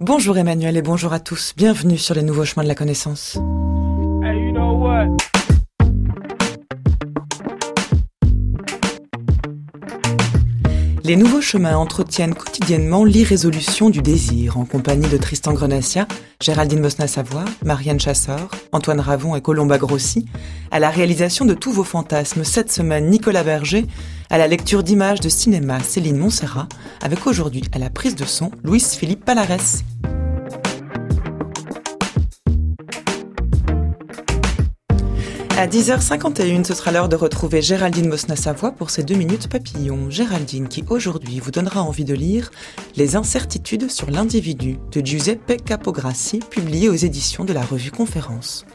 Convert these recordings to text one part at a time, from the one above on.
Bonjour Emmanuel et bonjour à tous. Bienvenue sur les nouveaux chemins de la connaissance. Hey, you know what? Les nouveaux chemins entretiennent quotidiennement l'irrésolution du désir en compagnie de Tristan Grenassia, Géraldine Mosna-Savoie, Marianne Chassor, Antoine Ravon et Colomba Grossi, à la réalisation de tous vos fantasmes cette semaine Nicolas Berger, à la lecture d'images de cinéma Céline Montserrat, avec aujourd'hui à la prise de son Louis-Philippe Palares. À 10h51, ce sera l'heure de retrouver Géraldine Mosna-Savoie pour ses 2 minutes papillons. Géraldine qui aujourd'hui vous donnera envie de lire Les incertitudes sur l'individu de Giuseppe Capograssi, publié aux éditions de la revue Conférence.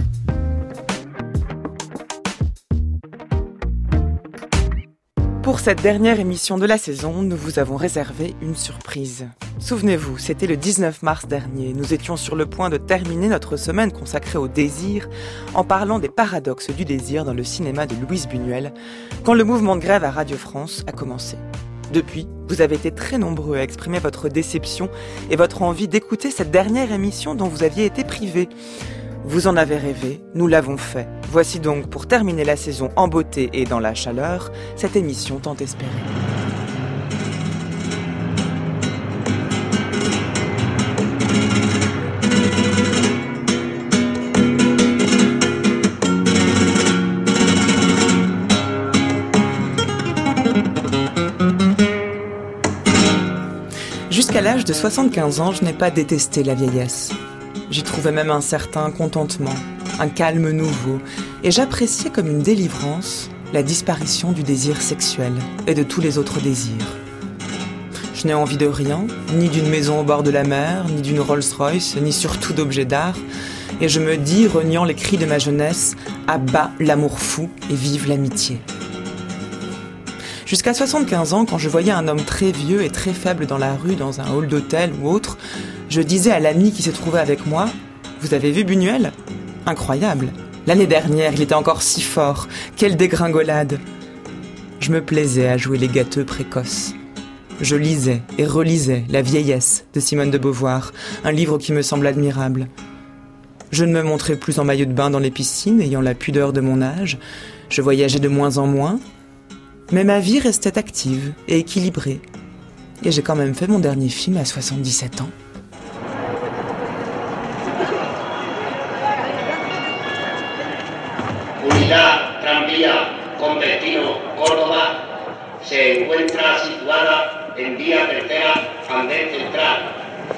Pour cette dernière émission de la saison, nous vous avons réservé une surprise. Souvenez-vous, c'était le 19 mars dernier. Nous étions sur le point de terminer notre semaine consacrée au désir en parlant des paradoxes du désir dans le cinéma de Louise Buñuel, quand le mouvement de grève à Radio France a commencé. Depuis, vous avez été très nombreux à exprimer votre déception et votre envie d'écouter cette dernière émission dont vous aviez été privés. Vous en avez rêvé, nous l'avons fait. Voici donc, pour terminer la saison en beauté et dans la chaleur, cette émission tant espérée. Jusqu'à l'âge de 75 ans, je n'ai pas détesté la vieillesse. J'y trouvais même un certain contentement, un calme nouveau, et j'appréciais comme une délivrance la disparition du désir sexuel et de tous les autres désirs. Je n'ai envie de rien, ni d'une maison au bord de la mer, ni d'une Rolls-Royce, ni surtout d'objets d'art, et je me dis, reniant les cris de ma jeunesse, à bas l'amour fou et vive l'amitié. Jusqu'à 75 ans, quand je voyais un homme très vieux et très faible dans la rue, dans un hall d'hôtel ou autre, je disais à l'ami qui s'est trouvé avec moi, « Vous avez vu Buñuel ? Incroyable. L'année dernière, il était encore si fort. Quelle dégringolade !» Je me plaisais à jouer les gâteux précoces. Je lisais et relisais La vieillesse de Simone de Beauvoir, un livre qui me semble admirable. Je ne me montrais plus en maillot de bain dans les piscines, ayant la pudeur de mon âge. Je voyageais de moins en moins. Mais ma vie restait active et équilibrée. Et j'ai quand même fait mon dernier film à 77 ans. Unidad Tranvía con destino Córdoba se encuentra situada en vía tercera, andén central.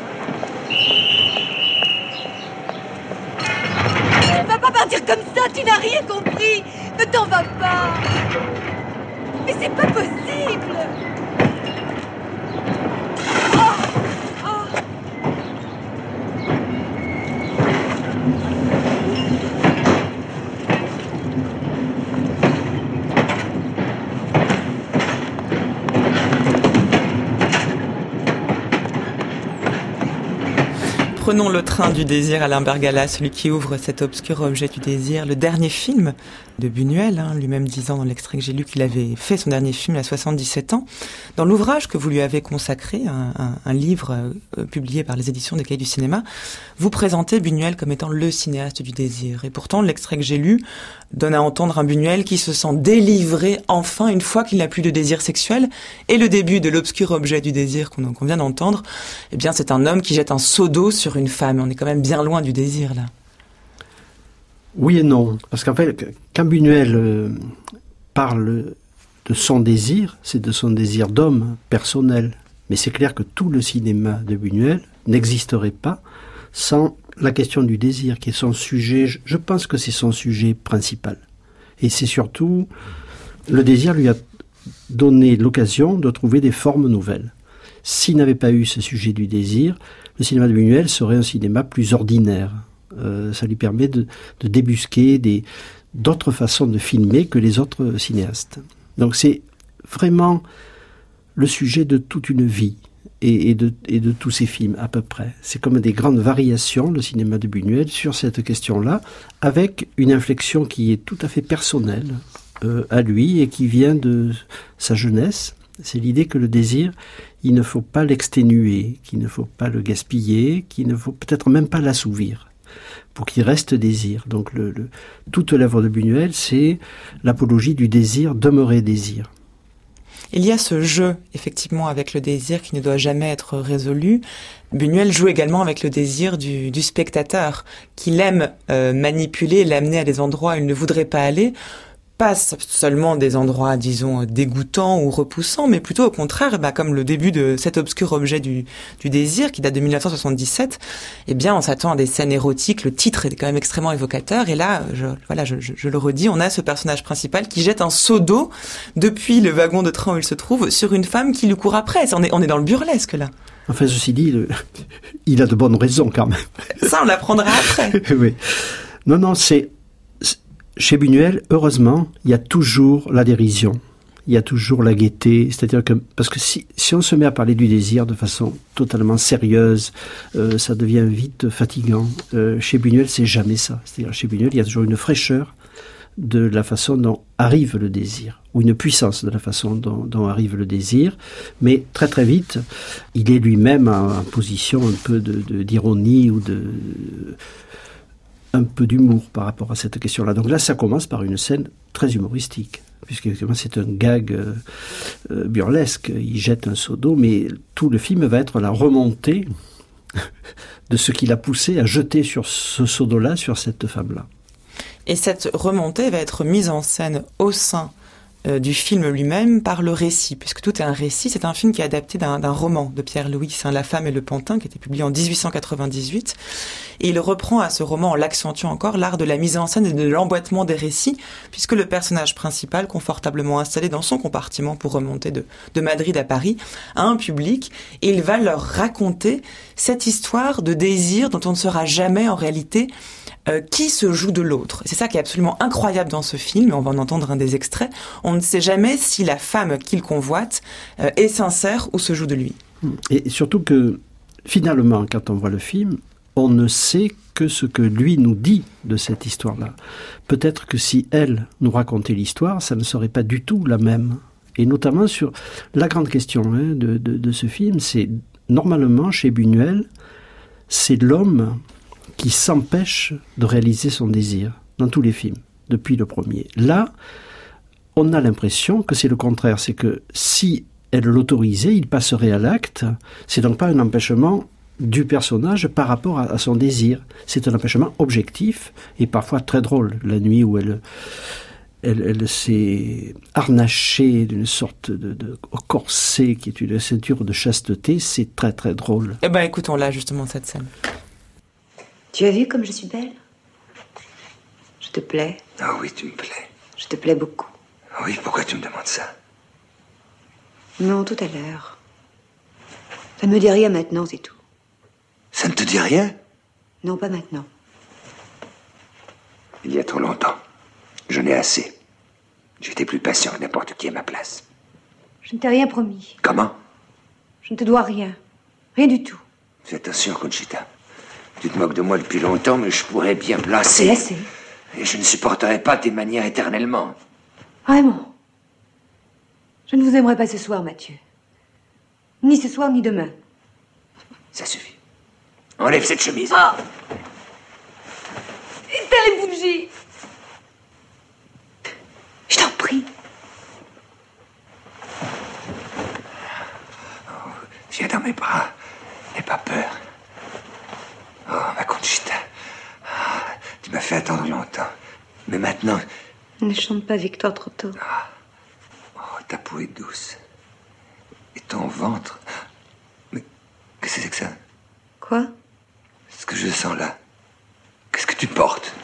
Ne va pas partir comme ça, tu n'as rien compris. Ne t'en vas pas. Mais c'est pas possible. Prenons le train du désir, Alain Bergala, celui qui ouvre cet obscur objet du désir, le dernier film de Buñuel, lui-même disant dans l'extrait que j'ai lu qu'il avait fait son dernier film à 77 ans. Dans l'ouvrage que vous lui avez consacré, un livre publié par les éditions des Cahiers du cinéma, vous présentez Buñuel comme étant le cinéaste du désir. Et pourtant, l'extrait que j'ai lu donne à entendre un Buñuel qui se sent délivré enfin une fois qu'il n'a plus de désir sexuel. Et le début de l'obscur objet du désir qu'on vient d'entendre, eh bien, c'est un homme qui jette un seau d'eau sur une femme. On est quand même bien loin du désir, là. Oui et non. Parce qu'en fait, quand Buñuel parle de son désir, c'est de son désir d'homme personnel. Mais c'est clair que tout le cinéma de Buñuel n'existerait pas sans la question du désir, qui est son sujet. Je pense que c'est son sujet principal. Et c'est surtout, le désir lui a donné l'occasion de trouver des formes nouvelles. S'il n'avait pas eu ce sujet du désir, le cinéma de Buñuel serait un cinéma plus ordinaire. Ça lui permet de débusquer d'autres façons de filmer que les autres cinéastes. Donc c'est vraiment le sujet de toute une vie et de tous ces films à peu près. C'est comme des grandes variations, le cinéma de Buñuel, sur cette question-là, avec une inflexion qui est tout à fait personnelle à lui et qui vient de sa jeunesse C'est l'idée que le désir, il ne faut pas l'exténuer, qu'il ne faut pas le gaspiller, qu'il ne faut peut-être même pas l'assouvir, pour qu'il reste désir. Donc toute l'œuvre de Buñuel, c'est l'apologie du désir, demeurer désir. Il y a ce jeu, effectivement, avec le désir qui ne doit jamais être résolu. Buñuel joue également avec le désir du spectateur, qu'il aime manipuler, l'amener à des endroits où il ne voudrait pas aller. Pas seulement des endroits, disons, dégoûtants ou repoussants, mais plutôt au contraire, comme le début de cet obscur objet du désir, qui date de 1977, on s'attend à des scènes érotiques, le titre est quand même extrêmement évocateur, et là, je le redis, on a ce personnage principal qui jette un seau d'eau depuis le wagon de train où il se trouve sur une femme qui lui court après. On est dans le burlesque, là. Enfin, ceci dit, il a de bonnes raisons, quand même. Ça, on l'apprendra après. Oui. Non, chez Buñuel, heureusement, il y a toujours la dérision, il y a toujours la gaieté, c'est-à-dire que, parce que si on se met à parler du désir de façon totalement sérieuse, ça devient vite fatigant. Chez Buñuel, c'est jamais ça. C'est-à-dire, chez Buñuel, il y a toujours une fraîcheur de la façon dont arrive le désir, ou une puissance de la façon dont arrive le désir, mais très très vite, il est lui-même en position un peu d'ironie ou un peu d'humour par rapport à cette question-là. Donc là, ça commence par une scène très humoristique, puisque c'est un gag burlesque. Il jette un seau d'eau, mais tout le film va être la remontée de ce qui l'a poussé à jeter sur ce seau d'eau-là, sur cette femme-là. Et cette remontée va être mise en scène au sein du film lui-même par le récit, puisque tout est un récit. C'est un film qui est adapté d'un roman de Pierre-Louis La Femme et le Pantin, qui a été publié en 1898. Et il reprend à ce roman, en l'accentuant encore, l'art de la mise en scène et de l'emboîtement des récits, puisque le personnage principal, confortablement installé dans son compartiment pour remonter de Madrid à Paris, a un public, et il va leur raconter cette histoire de désir dont on ne saura jamais en réalité qui se joue de l'autre. C'est ça qui est absolument incroyable dans ce film, et on va en entendre un des extraits. On ne sait jamais si la femme qu'il convoite est sincère ou se joue de lui. Et surtout que, finalement, quand on voit le film, on ne sait que ce que lui nous dit de cette histoire-là. Peut-être que si elle nous racontait l'histoire, ça ne serait pas du tout la même. Et notamment sur la grande question de ce film, c'est normalement, chez Buñuel, c'est l'homme qui s'empêche de réaliser son désir dans tous les films, depuis le premier. Là, on a l'impression que c'est le contraire, c'est que si elle l'autorisait, il passerait à l'acte. C'est donc pas un empêchement du personnage par rapport à son désir. C'est un empêchement objectif et parfois très drôle. La nuit où elle s'est harnachée d'une sorte de corset qui est une ceinture de chasteté, c'est très très drôle. Eh ben écoutons là justement cette scène. Tu as vu comme je suis belle? Je te plais? Ah oui, tu me plais. Je te plais beaucoup. Oui, pourquoi tu me demandes ça? Non, tout à l'heure. Ça ne me dit rien maintenant, c'est tout. Ça ne te dit rien? Non, pas maintenant. Il y a trop longtemps. J'en ai assez. J'étais plus patient que n'importe qui à ma place. Je ne t'ai rien promis. Comment? Je ne te dois rien. Rien du tout. Fais attention, Conchita. Tu te moques de moi depuis longtemps, mais je pourrais bien me lasser. C'est assez. Et je ne supporterai pas tes manières éternellement. Vraiment. Je ne vous aimerai pas ce soir, Mathieu. Ni ce soir, ni demain. Ça suffit. Enlève cette chemise. Ah! Éteins les bougies. Je t'en prie. Oh, viens dans mes bras. N'aie pas peur. Oh, ma Conchita. Ah, tu m'as fait attendre longtemps. Mais maintenant... Ne chante pas Victor trop tôt. Ah. Oh, ta peau est douce. Et ton ventre... Mais qu'est-ce que c'est que ça? Quoi? Ce que je sens là. Qu'est-ce que tu portes?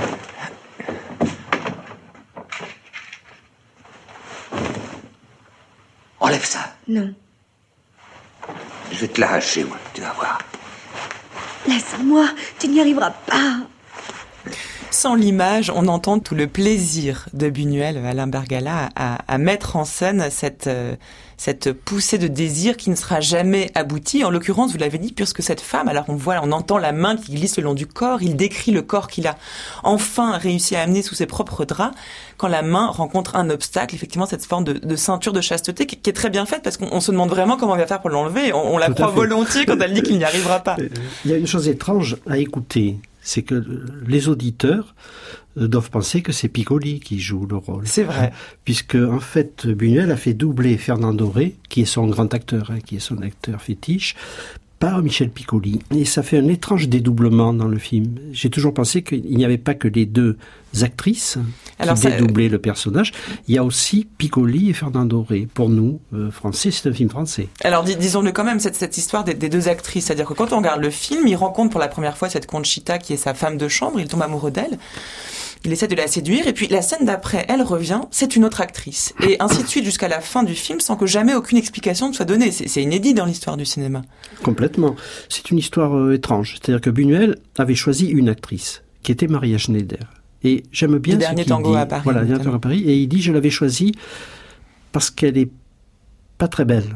Enlève ça. Non. Je vais te l'arracher, moi. Tu vas voir. Laisse-moi. Tu n'y arriveras pas. sans l'image, on entend tout le plaisir de Buñuel, Alain Bergala, à mettre en scène cette poussée de désir qui ne sera jamais aboutie. En l'occurrence, vous l'avez dit, puisque cette femme, alors on entend la main qui glisse le long du corps, il décrit le corps qu'il a enfin réussi à amener sous ses propres draps, quand la main rencontre un obstacle, effectivement cette forme de ceinture de chasteté qui est très bien faite, parce qu'on se demande vraiment comment on va faire pour l'enlever. On la croit volontiers quand elle dit qu'il n'y arrivera pas. Il y a une chose étrange à écouter, c'est que les auditeurs doivent penser que c'est Piccoli qui joue le rôle. C'est vrai. Puisque, en fait, Buñuel a fait doubler Fernando Rey, qui est son grand acteur, qui est son acteur fétiche, par Michel Piccoli. Et ça fait un étrange dédoublement dans le film. J'ai toujours pensé qu'il n'y avait pas que les deux actrices qui dédoublaient le personnage. Il y a aussi Piccoli et Fernando Rey. Pour nous, Français, c'est un film français. Alors, disons-le quand même, cette histoire des deux actrices. C'est-à-dire que quand on regarde le film, il rencontre pour la première fois cette Conchita qui est sa femme de chambre. Il tombe amoureux d'elle. Il essaie de la séduire, et puis la scène d'après, elle revient, c'est une autre actrice. Et ainsi de suite jusqu'à la fin du film, sans que jamais aucune explication ne soit donnée. C'est inédit dans l'histoire du cinéma. Complètement. C'est une histoire étrange. C'est-à-dire que Buñuel avait choisi une actrice, qui était Maria Schneider. Et j'aime bien Le dernier tango à Paris. Voilà, le dernier tango à Paris. Et il dit, je l'avais choisie parce qu'elle est pas très belle.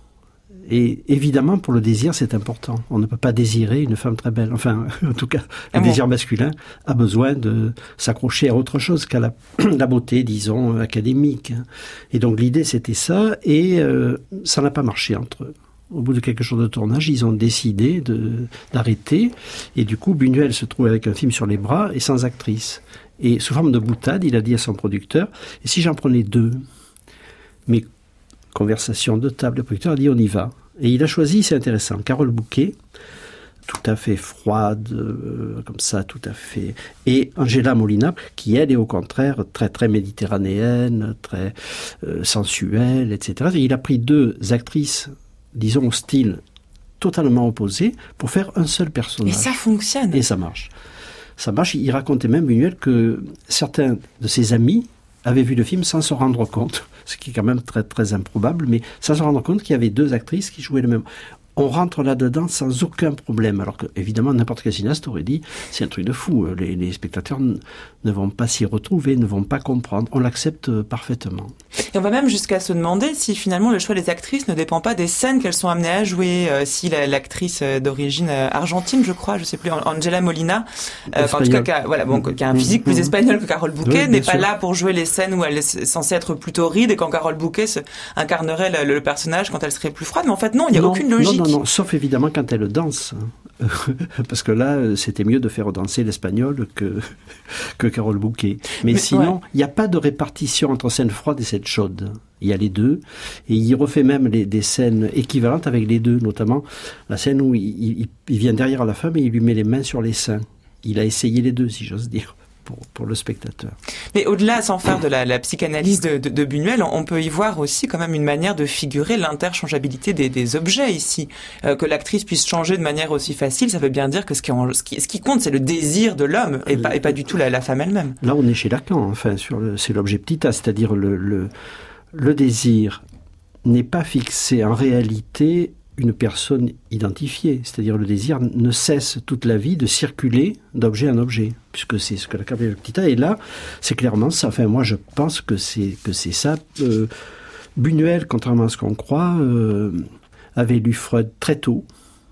Et évidemment, pour le désir, c'est important. On ne peut pas désirer une femme très belle. Enfin, en tout cas, le désir masculin a besoin de s'accrocher à autre chose qu'à la beauté, disons, académique. Et donc, l'idée, c'était ça. Et ça n'a pas marché entre eux. Au bout de quelques jours de tournage, ils ont décidé d'arrêter. Et du coup, Buñuel se trouve avec un film sur les bras et sans actrice. Et sous forme de boutade, il a dit à son producteur, et si j'en prenais 2 ? Mais conversation de table, le producteur a dit on y va. Et il a choisi, c'est intéressant, Carole Bouquet, tout à fait froide, comme ça, tout à fait. Et Angela Molina, qui elle est au contraire très très méditerranéenne, très sensuelle, etc. Et il a pris 2 actrices, disons au style totalement opposé, pour faire un seul personnage. Et ça fonctionne. Et ça marche. Ça marche. Il racontait même, Buñuel, que certains de ses amis avaient vu le film sans se rendre compte, ce qui est quand même très, très improbable, mais sans se rendre compte qu'il y avait 2 actrices qui jouaient le même. On rentre là-dedans sans aucun problème, alors que, évidemment, n'importe quel cinéaste aurait dit, c'est un truc de fou, les spectateurs ne vont pas s'y retrouver, ne vont pas comprendre, on l'accepte parfaitement. Et on va même jusqu'à se demander si finalement le choix des actrices ne dépend pas des scènes qu'elles sont amenées à jouer, si l'actrice d'origine argentine, je crois, je sais plus, Angela Molina, en tout cas, qui a un physique plus espagnol que Carole Bouquet, n'est pas là pour jouer les scènes où elle est censée être plutôt ride, et quand Carole Bouquet incarnerait le personnage quand elle serait plus froide, mais en fait non, il n'y a aucune logique. Non, sauf évidemment quand elle danse. Parce que là, c'était mieux de faire danser l'espagnol que Carole Bouquet. Mais sinon, il n'y a pas de répartition entre scène froide et scène chaude. Il y a les deux. Et il refait même des scènes équivalentes avec les deux, notamment la scène où il vient derrière la femme et il lui met les mains sur les seins. Il a essayé les deux, si j'ose dire. Pour le spectateur. Mais au-delà, sans faire de la psychanalyse de Buñuel, on peut y voir aussi quand même une manière de figurer l'interchangeabilité des objets ici. Que l'actrice puisse changer de manière aussi facile, ça veut bien dire que ce qui compte, c'est le désir de l'homme et pas du tout la femme elle-même. Là, on est chez Lacan, enfin, c'est l'objet petit a, c'est-à-dire le désir n'est pas fixé en réalité une personne identifiée, c'est-à-dire le désir ne cesse toute la vie de circuler d'objet en objet, puisque c'est ce que Lacan appelle le petit a, et là, c'est clairement ça. Enfin, moi, je pense que c'est ça. Buñuel, contrairement à ce qu'on croit, avait lu Freud très tôt,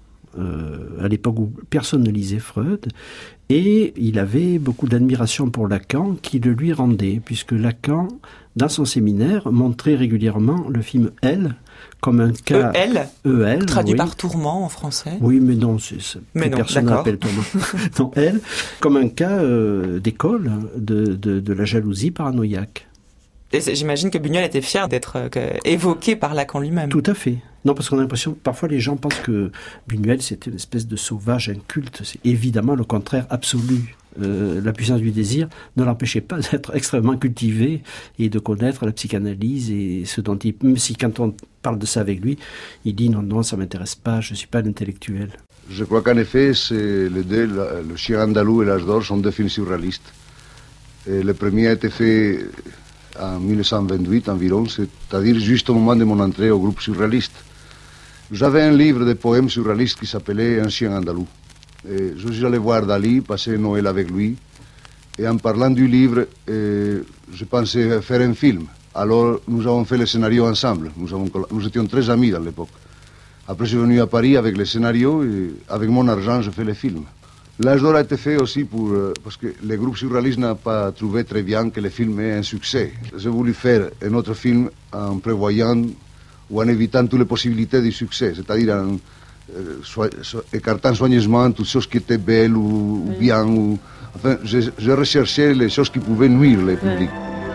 à l'époque où personne ne lisait Freud, et il avait beaucoup d'admiration pour Lacan qui le lui rendait, puisque Lacan, dans son séminaire, montrait régulièrement le film Elle comme un cas... E.L. Traduit par tourment en français. Oui, mais non, personne n'appelle tourment. Non, Elle, comme un cas d'école de la jalousie paranoïaque. Et j'imagine que Buñuel était fier d'être évoqué par Lacan lui-même. Tout à fait. Non, parce qu'on a l'impression, parfois les gens pensent que Buñuel c'était une espèce de sauvage inculte. C'est évidemment le contraire absolu. La puissance du désir ne l'empêchait pas d'être extrêmement cultivé et de connaître la psychanalyse et ce dont il... Même si quand on parle de ça avec lui, il dit non, ça m'intéresse pas, je suis pas un intellectuel. Je crois qu'en effet, c'est les deux, Le Chien andalou et L'Âge d'or sont 2 films surréalistes. Et le premier a été fait en 1928 environ, c'est-à-dire juste au moment de mon entrée au groupe surréaliste. J'avais un livre de poèmes surréalistes qui s'appelait Un chien andalou. Et je suis allé voir Dali, passer Noël avec lui. Et en parlant du livre, je pensais faire un film. Alors nous avons fait le scénario ensemble. Nous étions très amis à l'époque. Après, je suis venu à Paris avec le scénario et avec mon argent, je fais le film. L'âge d'or a été fait aussi parce que le groupe surréaliste n'a pas trouvé très bien que le film ait un succès. J'ai voulu faire un autre film en prévoyant ou en évitant toutes les possibilités du succès, c'est-à-dire en écartant soigneusement toutes choses qui étaient belles ou bien. Enfin, j'ai recherché les choses qui pouvaient nuire le public.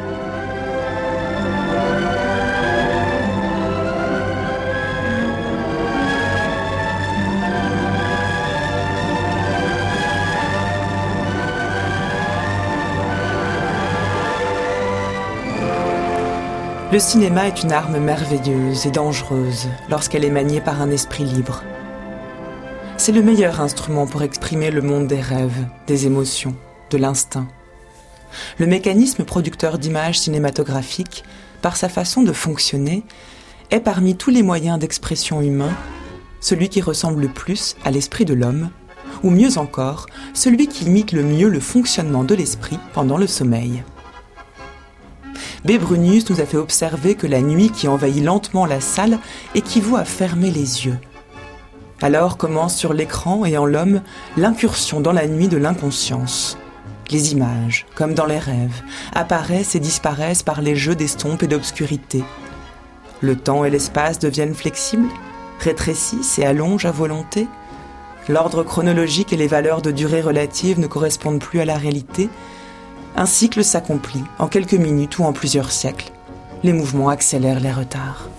Le cinéma est une arme merveilleuse et dangereuse lorsqu'elle est maniée par un esprit libre. C'est le meilleur instrument pour exprimer le monde des rêves, des émotions, de l'instinct. Le mécanisme producteur d'images cinématographiques, par sa façon de fonctionner, est parmi tous les moyens d'expression humains, celui qui ressemble le plus à l'esprit de l'homme, ou mieux encore, celui qui imite le mieux le fonctionnement de l'esprit pendant le sommeil. B. Brunius nous a fait observer que la nuit qui envahit lentement la salle équivaut à fermer les yeux. Alors commence sur l'écran et en l'homme l'incursion dans la nuit de l'inconscience. Les images, comme dans les rêves, apparaissent et disparaissent par les jeux d'estompe et d'obscurité. Le temps et l'espace deviennent flexibles, rétrécissent et allongent à volonté. L'ordre chronologique et les valeurs de durée relative ne correspondent plus à la réalité. Un cycle s'accomplit en quelques minutes ou en plusieurs siècles. Les mouvements accélèrent les retards.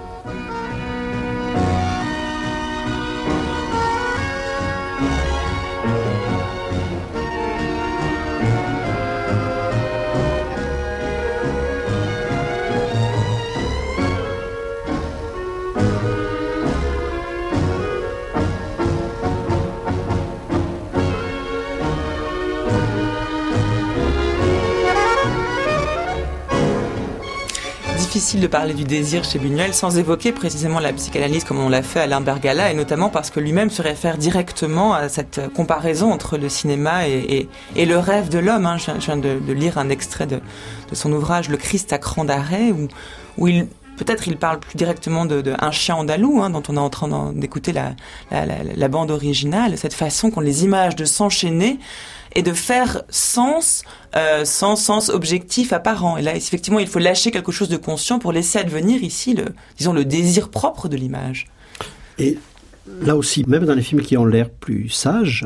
Difficile de parler du désir chez Buñuel sans évoquer précisément la psychanalyse comme on l'a fait à Alain Bergala, et notamment parce que lui-même se réfère directement à cette comparaison entre le cinéma et le rêve de l'homme. Je viens de lire un extrait de son ouvrage « Le Christ à cran d'arrêt » où il parle plus directement de Un chien andalou, dont on est en train d'écouter la bande originale, cette façon qu'ont les images de s'enchaîner et de faire sens sans sens objectif apparent. Et là, effectivement, il faut lâcher quelque chose de conscient pour laisser advenir ici le désir propre de l'image. Et là aussi, même dans les films qui ont l'air plus sages,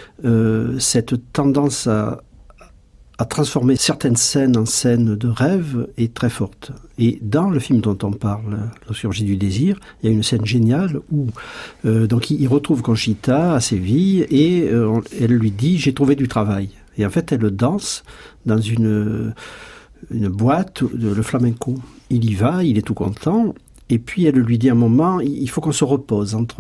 cette tendance à transformer certaines scènes en scènes de rêve est très forte. Et dans le film dont on parle, La chirurgie du désir, il y a une scène géniale où donc il retrouve Conchita à Séville et elle lui dit « j'ai trouvé du travail ». Et en fait, elle danse dans une boîte de le flamenco. Il y va, il est tout content. Et puis elle lui dit à un moment, il faut qu'on se repose entre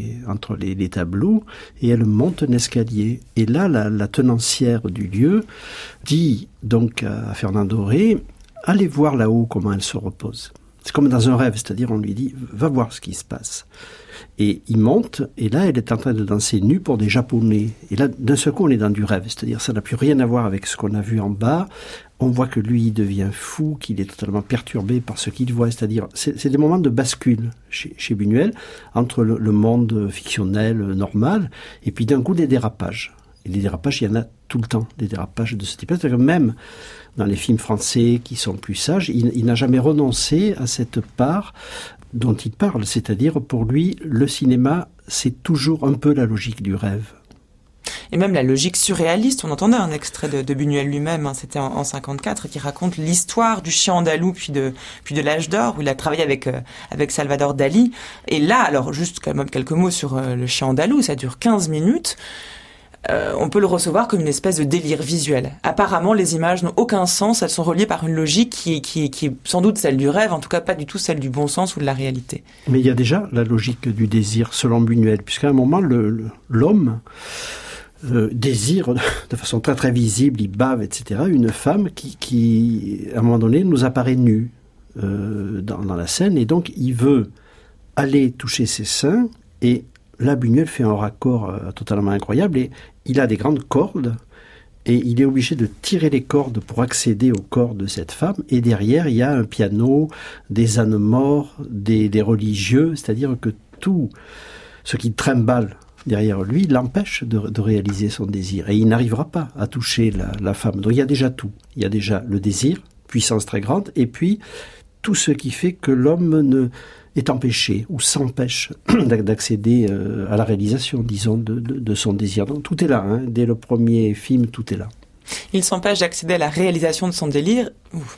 les tableaux, et elle monte un escalier. Et là, la tenancière du lieu dit donc à Fernand Doré, allez voir là-haut comment elle se repose. C'est comme dans un rêve, c'est-à-dire on lui dit, va voir ce qui se passe. Et il monte, et là, elle est en train de danser nue pour des Japonais. Et là, d'un seul coup, on est dans du rêve, c'est-à-dire ça n'a plus rien à voir avec ce qu'on a vu en bas. On voit que lui, il devient fou, qu'il est totalement perturbé par ce qu'il voit. C'est-à-dire, c'est des moments de bascule chez Buñuel, entre le monde fictionnel, normal, et puis d'un coup, des dérapages. Et les dérapages, il y en a tout le temps, des dérapages de ce type. C'est-à-dire que même dans les films français qui sont plus sages, il n'a jamais renoncé à cette part dont il parle. C'est-à-dire, pour lui, le cinéma, c'est toujours un peu la logique du rêve. Et même la logique surréaliste, on entendait un extrait de Buñuel lui-même, c'était en 54, qui raconte l'histoire du chien andalou puis de l'âge d'or, où il a travaillé avec Salvador Dali. Et là, alors juste quand même quelques mots sur le chien andalou, ça dure 15 minutes. On peut le recevoir comme une espèce de délire visuel. Apparemment, les images n'ont aucun sens, elles sont reliées par une logique qui est sans doute celle du rêve, en tout cas pas du tout celle du bon sens ou de la réalité. Mais il y a déjà la logique du désir selon Buñuel, puisqu'à un moment, l'homme désire de façon très très visible, il bave, etc., une femme qui à un moment donné nous apparaît nue dans la scène, et donc il veut aller toucher ses seins, et là Buñuel fait un raccord totalement incroyable, et il a des grandes cordes et il est obligé de tirer les cordes pour accéder au corps de cette femme, et derrière il y a un piano, des ânes morts, des religieux, c'est-à-dire que tout ce qui trimballe derrière lui l'empêche de réaliser son désir, et il n'arrivera pas à toucher la femme. Donc il y a déjà tout, il y a déjà le désir, puissance très grande, et puis tout ce qui fait que l'homme est empêché ou s'empêche d'accéder à la réalisation, disons, de son désir. Donc tout est là, hein. Dès le premier film, tout est là. Il s'empêche d'accéder à la réalisation de son délire.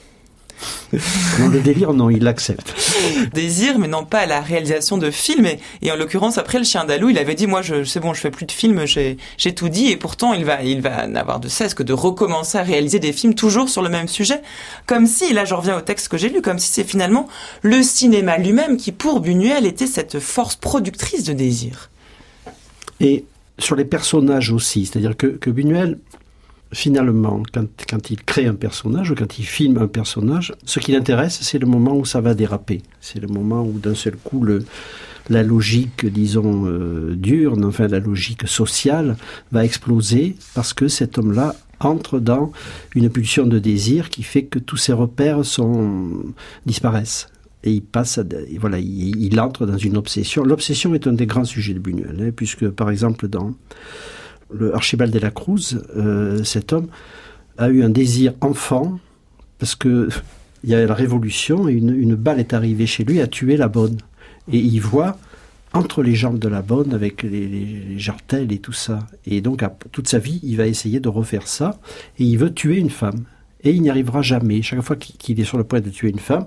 Non, le délire, non, il l'accepte. Désir, mais non pas à la réalisation de films. Et en l'occurrence, après Le Chien d'Alou, il avait dit, moi, c'est bon, je fais plus de films, j'ai tout dit. Et pourtant, il va n'avoir de cesse que de recommencer à réaliser des films toujours sur le même sujet. Comme si, là, je reviens au texte que j'ai lu, comme si c'est finalement le cinéma lui-même qui, pour Buñuel, était cette force productrice de désir. Et sur les personnages aussi, c'est-à-dire que Buñuel, finalement, quand il crée un personnage ou quand il filme un personnage, ce qui l'intéresse, c'est le moment où ça va déraper. C'est le moment où, d'un seul coup, la logique, disons, diurne, enfin la logique sociale, va exploser parce que cet homme-là entre dans une pulsion de désir qui fait que tous ses repères disparaissent. Et il entre dans une obsession. L'obsession est un des grands sujets de Buñuel, hein, puisque, par exemple, dans le Archibald de la Cruz, cet homme a eu un désir enfant parce que il y a la Révolution et une balle est arrivée chez lui, a tué la bonne. Et il voit entre les jambes de la bonne avec les jartelles et tout ça. Et donc, toute sa vie, il va essayer de refaire ça et il veut tuer une femme. Et il n'y arrivera jamais. Chaque fois qu'il est sur le point de tuer une femme,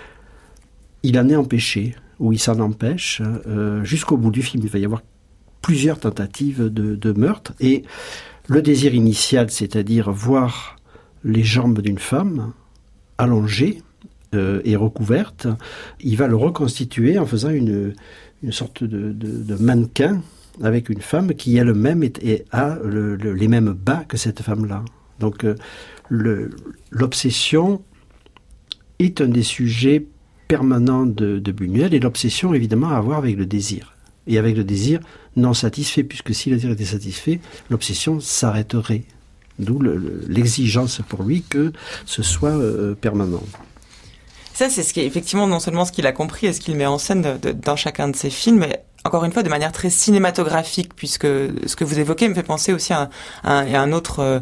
il en est empêché, ou il s'en empêche, jusqu'au bout du film. Il va y avoir plusieurs tentatives de meurtre, et le désir initial, c'est-à-dire voir les jambes d'une femme allongées et recouvertes, il va le reconstituer en faisant une sorte de mannequin avec une femme qui elle-même a les mêmes bas que cette femme-là. Donc l'obsession est un des sujets permanents de Buñuel, et l'obsession évidemment à voir avec le désir. Et avec le désir non satisfait, puisque si le désir était satisfait, l'obsession s'arrêterait. D'où l'exigence pour lui que ce soit permanent. Ça, c'est effectivement non seulement ce qu'il a compris et ce qu'il met en scène dans chacun de ses films, mais encore une fois de manière très cinématographique, puisque ce que vous évoquez me fait penser aussi à un autre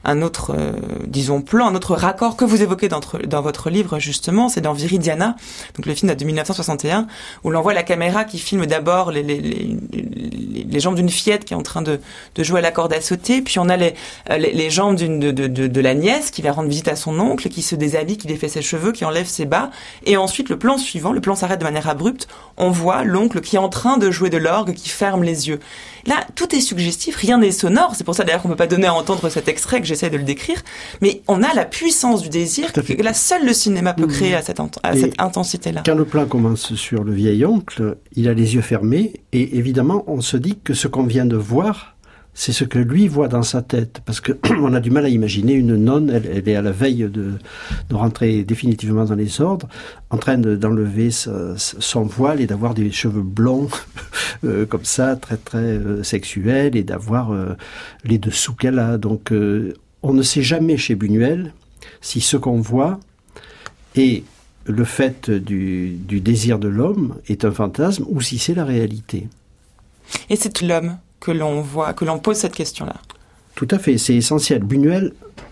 disons plan, un autre raccord que vous évoquez dans votre livre justement, c'est dans Viridiana, donc le film de 1961, où l'on voit la caméra qui filme d'abord les jambes d'une fillette qui est en train de jouer à la corde à sauter, puis on a les jambes de la nièce qui va rendre visite à son oncle, qui se déshabille, qui défait ses cheveux, qui enlève ses bas, et ensuite le plan suivant, le plan s'arrête de manière abrupte, on voit l'oncle qui est en train de jouer de l'orgue, qui ferme les yeux. Là, tout est suggestif, rien n'est sonore, c'est pour ça d'ailleurs qu'on peut pas donner à entendre cet extrait, que j'essaie de le décrire, mais on a la puissance du désir que là, seul le cinéma peut créer à cette intensité-là. Quand le plan commence sur le vieil oncle, il a les yeux fermés, et évidemment, on se dit que ce qu'on vient de voir, c'est ce que lui voit dans sa tête, parce que on a du mal à imaginer une nonne, elle est à la veille de rentrer définitivement dans les ordres, en train d'enlever son voile et d'avoir des cheveux blonds comme ça, très très sexuels, et d'avoir les dessous qu'elle a. Donc on ne sait jamais chez Buñuel si ce qu'on voit est le fait du désir de l'homme, est un fantasme, ou si c'est la réalité. Et c'est l'homme que l'on voit, que l'on pose cette question-là. Tout à fait, c'est essentiel. Buñuel,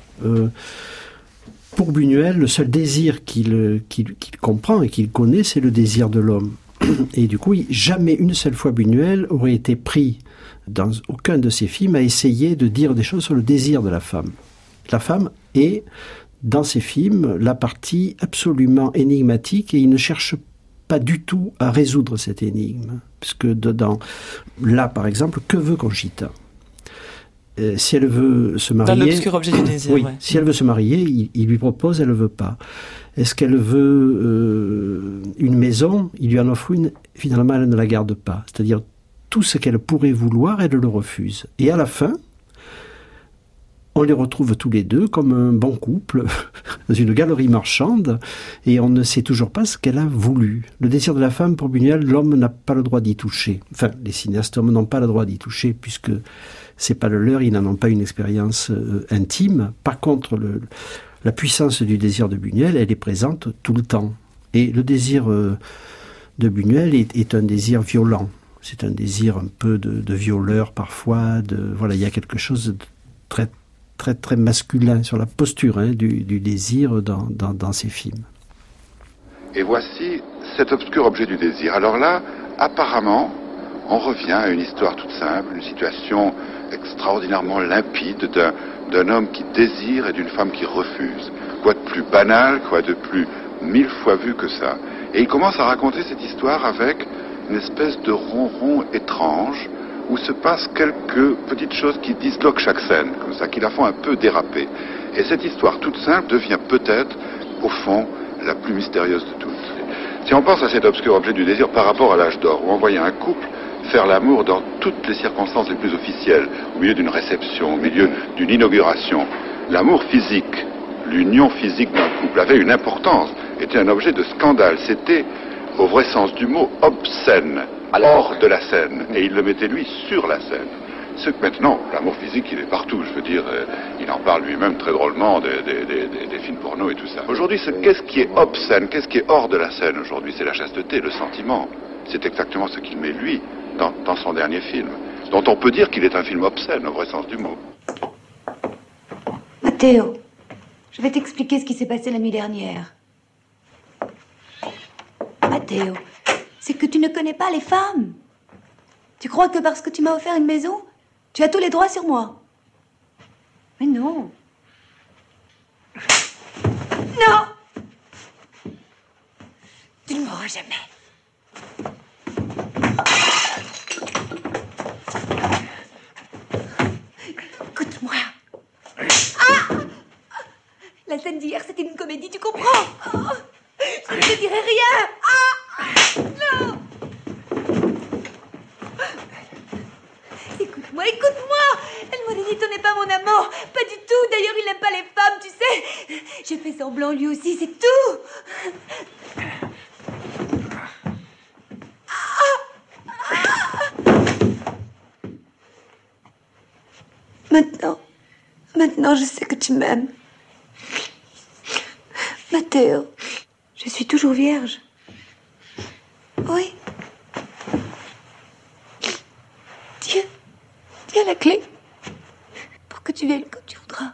pour Buñuel, le seul désir qu'il comprend et qu'il connaît, c'est le désir de l'homme. Et du coup, jamais une seule fois Buñuel aurait été pris dans aucun de ses films à essayer de dire des choses sur le désir de la femme. La femme est, dans ses films, la partie absolument énigmatique, et il ne cherche pas du tout à résoudre cette énigme. Puisque là, par exemple, que veut Conchita ? Si elle veut se marier... Dans l'obscur objet du désir, oui, ouais. Si elle veut se marier, il lui propose, elle ne veut pas. Est-ce qu'elle veut une maison ? Il lui en offre une, finalement elle ne la garde pas. C'est-à-dire, tout ce qu'elle pourrait vouloir, elle le refuse. Et à la fin, on les retrouve tous les deux comme un bon couple dans une galerie marchande et on ne sait toujours pas ce qu'elle a voulu. Le désir de la femme, pour Buñuel, l'homme n'a pas le droit d'y toucher. Enfin, les cinéastes hommes n'ont pas le droit d'y toucher puisque c'est pas le leur, ils n'en ont pas une expérience intime. Par contre, la puissance du désir de Buñuel, elle est présente tout le temps. Et le désir de Buñuel est un désir violent. C'est un désir un peu de violeur parfois. Voilà, il y a quelque chose de très très très masculin sur la posture du désir dans ces films. Et voici cet obscur objet du désir. Alors là, apparemment, on revient à une histoire toute simple, une situation extraordinairement limpide d'un homme qui désire et d'une femme qui refuse. Quoi de plus banal, quoi de plus 1000 fois vu que ça. Et il commence à raconter cette histoire avec une espèce de ronron étrange où se passent quelques petites choses qui disloquent chaque scène, comme ça, qui la font un peu déraper. Et cette histoire toute simple devient peut-être, au fond, la plus mystérieuse de toutes. Si on pense à cet obscur objet du désir par rapport à l'âge d'or, où on voyait un couple faire l'amour dans toutes les circonstances les plus officielles, au milieu d'une réception, au milieu d'une inauguration, l'amour physique, l'union physique d'un couple avait une importance, était un objet de scandale. C'était, au vrai sens du mot, obscène, hors de la scène. Et il le mettait, lui, sur la scène. Ce que maintenant, l'amour physique, il est partout. Je veux dire, il en parle lui-même très drôlement des films porno et tout ça. Aujourd'hui, qu'est-ce qui est obscène, qu'est-ce qui est hors de la scène aujourd'hui? C'est la chasteté, le sentiment. C'est exactement ce qu'il met, lui, dans son dernier film, dont on peut dire qu'il est un film obscène, au vrai sens du mot. Matteo, je vais t'expliquer ce qui s'est passé la nuit dernière. Matteo, c'est que tu ne connais pas les femmes. Tu crois que parce que tu m'as offert une maison, tu as tous les droits sur moi? Mais non. Non! Tu ne m'auras jamais. Écoute-moi. Ah! La scène d'hier, c'était une comédie, tu comprends? Oh, je ne te dirai rien. Ah! Non! Écoute-moi. El Morenito n'est pas mon amant. Pas du tout. D'ailleurs, il n'aime pas les femmes, tu sais. J'ai fait semblant lui aussi, c'est tout. Maintenant, je sais que tu m'aimes. Matteo, je suis toujours vierge. Oui. Dieu a la clé pour que tu viennes quand tu voudras.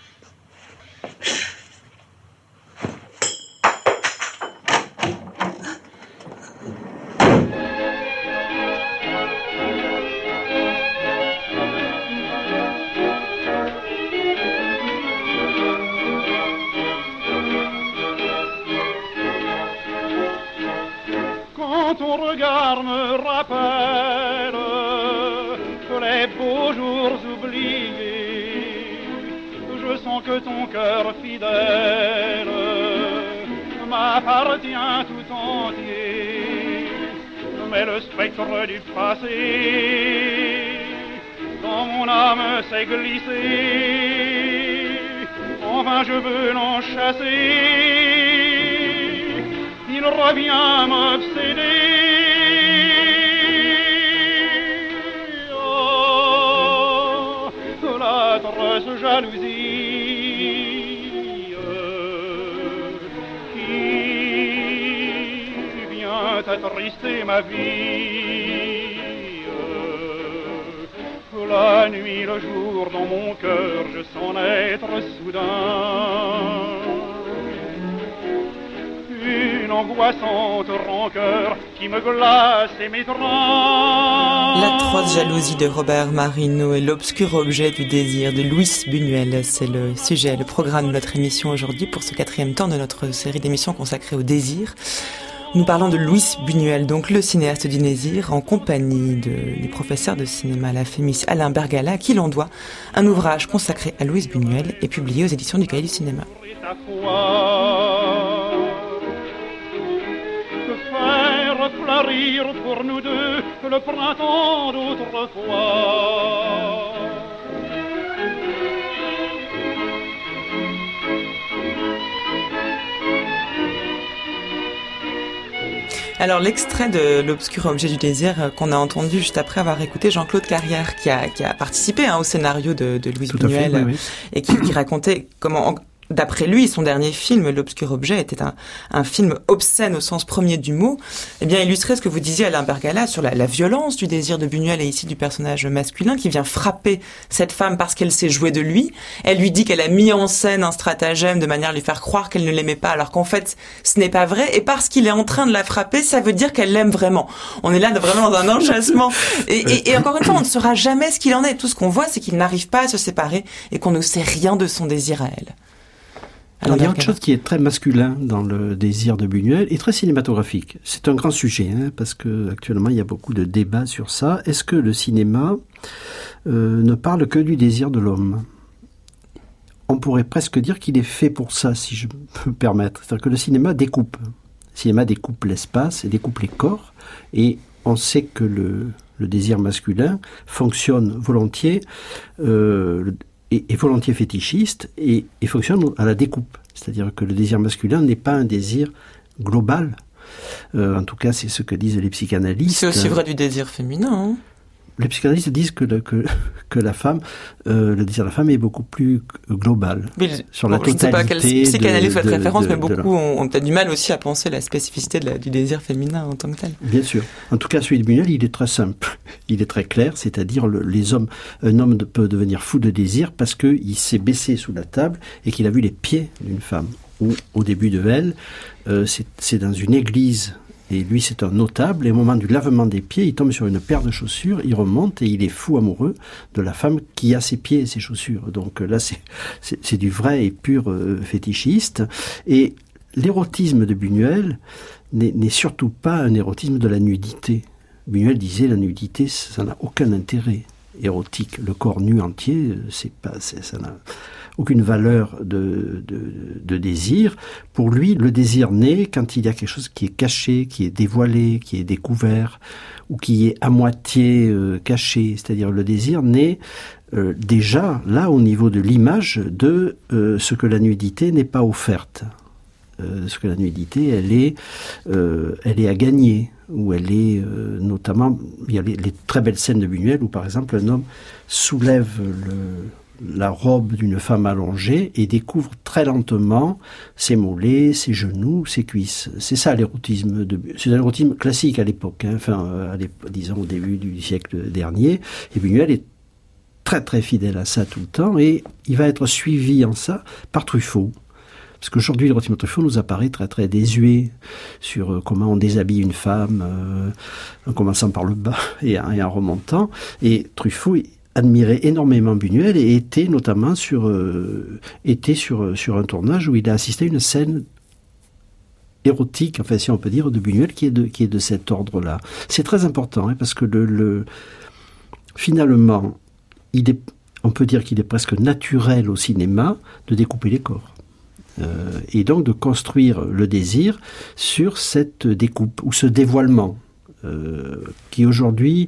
Quand ton regard me rappelle les beaux jours oubliés, je sens que ton cœur fidèle m'appartient tout entier. Mais le spectre du passé dans mon âme s'est glissé. En vain je veux l'en chasser. Il revient m'obséder. L'atroce jalousie qui vient attrister ma vie. La nuit, le jour, dans mon cœur, je sens naître soudain une angoissante rancœur qui me glace et m'étreint. L'atroce jalousie de Robert Marino et l'obscur objet du désir de Luis Buñuel, c'est le sujet, le programme de notre émission aujourd'hui pour ce 4e temps de notre série d'émissions consacrée au désir. Nous parlons de Luis Buñuel, donc le cinéaste du désir, en compagnie du professeur de cinéma à la FEMIS Alain Bergala, à qui l'on doit un ouvrage consacré à Luis Buñuel et publié aux éditions du Cahier du cinéma. Fleurir pour nous deux le printemps d'autrefois. Alors l'extrait de l'obscur objet du désir qu'on a entendu juste après avoir écouté Jean-Claude Carrière qui a participé au scénario de Louise Buñuel, oui. Et qui racontait comment, d'après lui, son dernier film, L'obscur objet, était un film obscène au sens premier du mot. Eh bien, illustrer ce que vous disiez, Alain Bergala, sur la violence du désir de Buñuel et ici du personnage masculin qui vient frapper cette femme parce qu'elle s'est jouée de lui. Elle lui dit qu'elle a mis en scène un stratagème de manière à lui faire croire qu'elle ne l'aimait pas, alors qu'en fait, ce n'est pas vrai. Et parce qu'il est en train de la frapper, ça veut dire qu'elle l'aime vraiment. On est là vraiment dans un enchâssement. Et encore une fois, on ne saura jamais ce qu'il en est. Tout ce qu'on voit, c'est qu'il n'arrive pas à se séparer et qu'on ne sait rien de son désir à elle. Alors, il y a autre chose qui est très masculin dans le désir de Buñuel et très cinématographique. C'est un grand sujet, parce que actuellement il y a beaucoup de débats sur ça. Est-ce que le cinéma ne parle que du désir de l'homme ? On pourrait presque dire qu'il est fait pour ça, si je peux me permettre. C'est-à-dire que le cinéma découpe. Le cinéma découpe l'espace et découpe les corps. Et on sait que le désir masculin fonctionne volontiers est volontiers fétichiste et fonctionne à la découpe. C'est-à-dire que le désir masculin n'est pas un désir global. En tout cas, c'est ce que disent les psychanalystes. C'est aussi vrai du désir féminin. Les psychanalystes disent que la femme, le désir de la femme est beaucoup plus global. Oui, sur la totalité. Je ne sais pas à quel psychanalyste fait référence, mais beaucoup ont peut-être du mal aussi à penser la spécificité du désir féminin en tant que tel. Bien sûr. En tout cas, celui de Buñuel, il est très simple. Il est très clair, c'est-à-dire un homme peut devenir fou de désir parce qu'il s'est baissé sous la table et qu'il a vu les pieds d'une femme. Ou au début de Elle, c'est dans une église. Et lui, c'est un notable, et au moment du lavement des pieds, il tombe sur une paire de chaussures, il remonte, et il est fou amoureux de la femme qui a ses pieds et ses chaussures. Donc là, c'est du vrai et pur fétichiste. Et l'érotisme de Buñuel n'est surtout pas un érotisme de la nudité. Buñuel disait, la nudité, ça n'a aucun intérêt érotique. Le corps nu entier, ça n'a aucune valeur de désir. Pour lui, le désir naît quand il y a quelque chose qui est caché, qui est dévoilé, qui est découvert, ou qui est à moitié caché. C'est-à-dire le désir naît déjà, là, au niveau de l'image de ce que la nudité n'est pas offerte. Ce que la nudité, elle est à gagner, où elle est notamment, il y a les très belles scènes de Buñuel où par exemple un homme soulève la robe d'une femme allongée et découvre très lentement ses mollets, ses genoux, ses cuisses. C'est ça l'érotisme. C'est un érotisme classique à l'époque, disons au début du siècle dernier. Et Buñuel est très très fidèle à ça tout le temps et il va être suivi en ça par Truffaut. Parce qu'aujourd'hui, l'érotisme de Truffaut nous apparaît très très désuet sur comment on déshabille une femme, en commençant par le bas et en remontant. Et Truffaut admirait énormément Buñuel et était notamment sur un tournage où il a assisté à une scène érotique, enfin si on peut dire, de Buñuel qui est de cet ordre-là. C'est très important parce que finalement, on peut dire qu'il est presque naturel au cinéma de découper les corps. Et donc de construire le désir sur cette découpe ou ce dévoilement qui aujourd'hui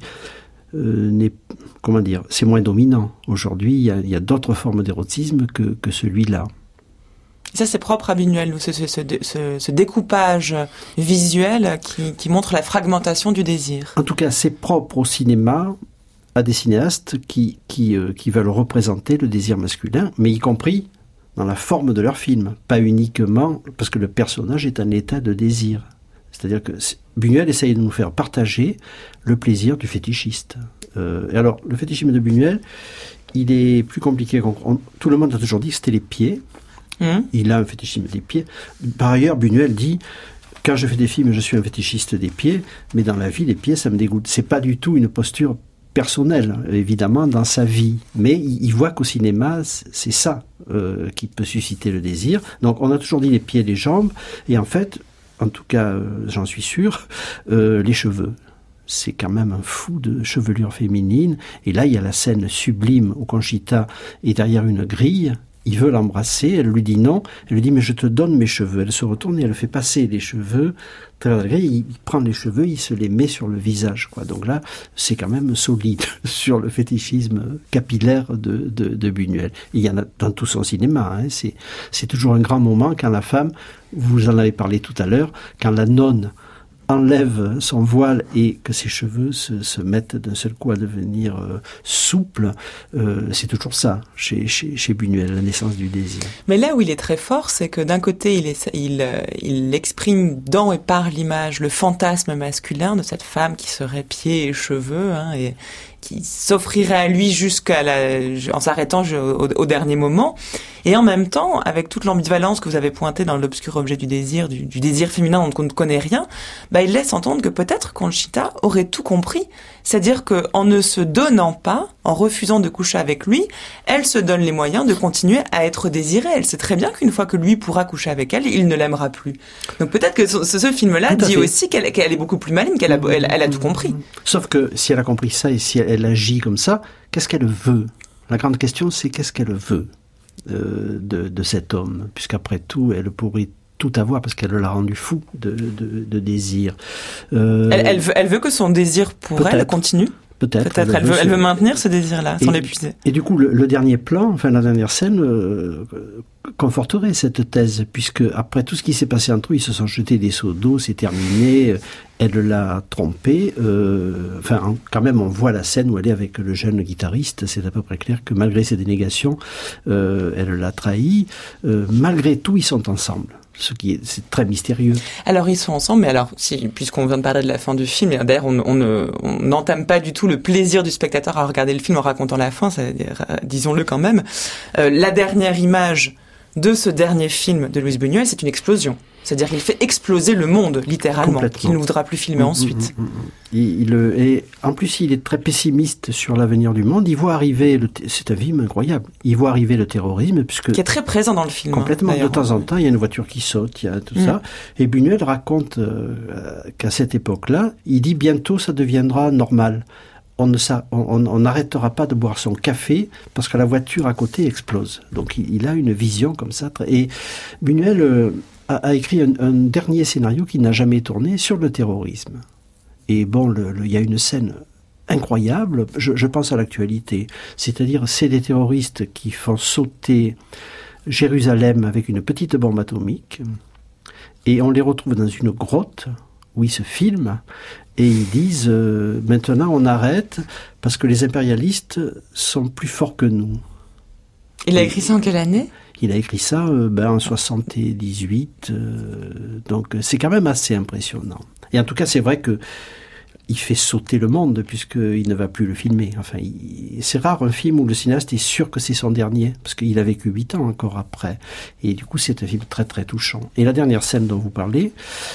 c'est moins dominant. Aujourd'hui, il y a d'autres formes d'érotisme que celui-là. Et ça, c'est propre à Buñuel, ce découpage visuel qui montre la fragmentation du désir. En tout cas, c'est propre au cinéma, à des cinéastes qui veulent représenter le désir masculin, mais y compris dans la forme de leur film, pas uniquement parce que le personnage est un état de désir. C'est-à-dire que Buñuel essaye de nous faire partager le plaisir du fétichiste. Et alors, le fétichisme de Buñuel, il est plus compliqué. Tout le monde a toujours dit que c'était les pieds. Il a un fétichisme des pieds. Par ailleurs, Buñuel dit, quand je fais des films, je suis un fétichiste des pieds, mais dans la vie, les pieds, ça me dégoûte. C'est pas du tout une posture personnelle, évidemment, dans sa vie. Mais il voit qu'au cinéma, c'est ça qui peut susciter le désir. Donc, on a toujours dit les pieds et les jambes. Et en fait, en tout cas, j'en suis sûr, les cheveux. C'est quand même un fou de chevelure féminine. Et là, il y a la scène sublime où Conchita est derrière une grille. Il veut l'embrasser, elle lui dit non. Elle lui dit, mais je te donne mes cheveux. Elle se retourne et elle fait passer les cheveux à travers la grille. Il prend les cheveux, il se les met sur le visage, quoi. Donc là, c'est quand même solide sur le fétichisme capillaire de Buñuel. Il y en a dans tout son cinéma. C'est toujours un grand moment quand la femme, vous en avez parlé tout à l'heure, quand la nonne enlève son voile et que ses cheveux se mettent d'un seul coup à devenir souples. C'est toujours ça chez Buñuel, la naissance du désir. Mais là où il est très fort, c'est que d'un côté, il exprime dans et par l'image le fantasme masculin de cette femme qui serait pieds et cheveux, et qui s'offrirait à lui en s'arrêtant au dernier moment. Et en même temps, avec toute l'ambivalence que vous avez pointée dans l'obscur objet du désir, du désir féminin dont on ne connaît rien, il laisse entendre que peut-être Conchita aurait tout compris. C'est-à-dire qu'en ne se donnant pas, en refusant de coucher avec lui, elle se donne les moyens de continuer à être désirée. Elle sait très bien qu'une fois que lui pourra coucher avec elle, il ne l'aimera plus. Donc peut-être que ce film-là dit aussi qu'elle est beaucoup plus maligne, qu'elle a tout compris. Sauf que si elle a compris ça et si elle agit comme ça, qu'est-ce qu'elle veut ? La grande question, c'est qu'est-ce qu'elle veut de cet homme, puisqu'après tout, elle pourrait tout avoir parce qu'elle l'a rendu fou de désir. Elle veut que son désir pour elle continue. Peut-être. Elle veut maintenir ce désir-là, sans l'épuiser. Et du coup, le dernier plan, la dernière scène, conforterait cette thèse, puisque après tout ce qui s'est passé entre eux, ils se sont jetés des seaux d'eau, c'est terminé, elle l'a trompé. Quand même, on voit la scène où elle est avec le jeune guitariste, c'est à peu près clair que malgré ses dénégations, elle l'a trahi. Malgré tout, ils sont ensemble. C'est très mystérieux. Alors ils sont ensemble, mais alors puisqu'on vient de parler de la fin du film, et d'ailleurs on n'entame pas du tout le plaisir du spectateur à regarder le film en racontant la fin, disons-le quand même. La dernière image de ce dernier film de Luis Buñuel, c'est une explosion. C'est-à-dire qu'il fait exploser le monde, littéralement, qu'il ne voudra plus filmer ensuite. Et en plus, il est très pessimiste sur l'avenir du monde. Il voit arriver, c'est un film incroyable, il voit arriver le terrorisme, puisque... Qui est très présent dans le film. Complètement, de temps en temps, il y a une voiture qui saute, il y a tout ça. Et Buñuel raconte qu'à cette époque-là, il dit bientôt ça deviendra normal. On n'arrêtera pas de boire son café parce que la voiture à côté explose. Donc il a une vision comme ça. Et Buñuel a écrit un dernier scénario qui n'a jamais tourné sur le terrorisme. Et bon, il y a une scène incroyable, je pense à l'actualité. C'est-à-dire, c'est des terroristes qui font sauter Jérusalem avec une petite bombe atomique. Et on les retrouve dans une grotte où ils se filment. Et ils disent, maintenant on arrête parce que les impérialistes sont plus forts que nous. Il a écrit ça en quelle année ? Il a écrit ça en 78, donc c'est quand même assez impressionnant. Et en tout cas, c'est vrai que il fait sauter le monde puisqu'il ne va plus le filmer. Enfin, c'est rare un film où le cinéaste est sûr que c'est son dernier, parce qu'il a vécu 8 ans encore après. Et du coup, c'est un film très très touchant. Et la dernière scène dont vous parlez,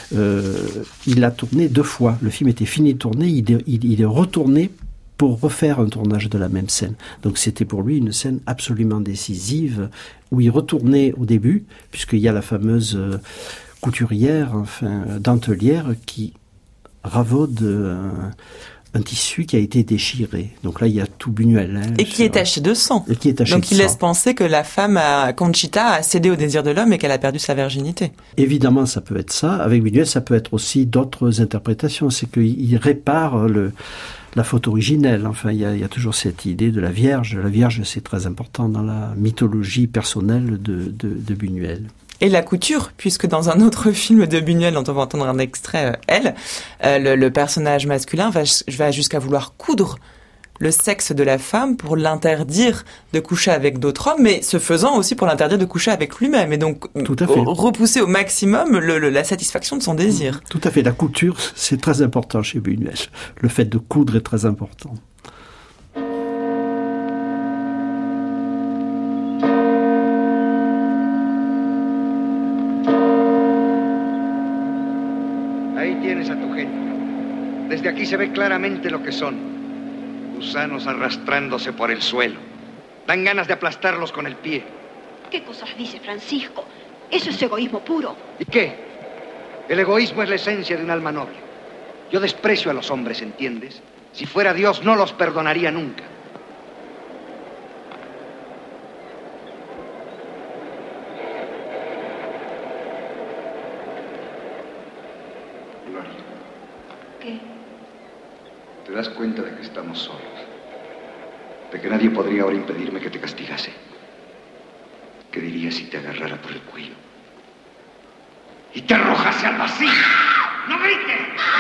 il l'a tourné 2 fois. Le film était fini de tourner, il est retourné pour refaire un tournage de la même scène. Donc c'était pour lui une scène absolument décisive, où il retournait au début, puisqu'il y a la fameuse couturière, dentelière, qui ravaude un tissu qui a été déchiré. Donc là, il y a tout Buñuel. Et qui est taché de sang. Et qui est taché Donc de il sang. laisse penser que la femme, Conchita, a cédé au désir de l'homme et qu'elle a perdu sa virginité. Évidemment, ça peut être ça. Avec Buñuel, ça peut être aussi d'autres interprétations. C'est qu'il répare la faute originelle. Enfin, il y a toujours cette idée de la Vierge. La Vierge, c'est très important dans la mythologie personnelle de Buñuel. Et la couture, puisque dans un autre film de Buñuel dont on va entendre un extrait, le personnage masculin va jusqu'à vouloir coudre le sexe de la femme pour l'interdire de coucher avec d'autres hommes, mais ce faisant aussi pour l'interdire de coucher avec lui-même, et donc repousser au maximum la satisfaction de son désir. Tout à fait, la couture, c'est très important chez Buñuel. Le fait de coudre est très important. Ahí tienes a tu gente. Desde aquí se ve claramente lo que son. Gusanos arrastrándose por el suelo. Dan ganas de aplastarlos con el pie. ¿Qué cosas dice Francisco? Eso es egoísmo puro. ¿Y qué? El egoísmo es la esencia de un alma noble. Yo desprecio a los hombres, ¿entiendes? Si fuera Dios, no los perdonaría nunca. Gloria. ¿Qué? ¿Te das cuenta de que estamos solos? De que nadie podría ahora impedirme que te castigase. ¿Qué dirías si te agarrara por el cuello y te arrojase al vacío? ¡No grites!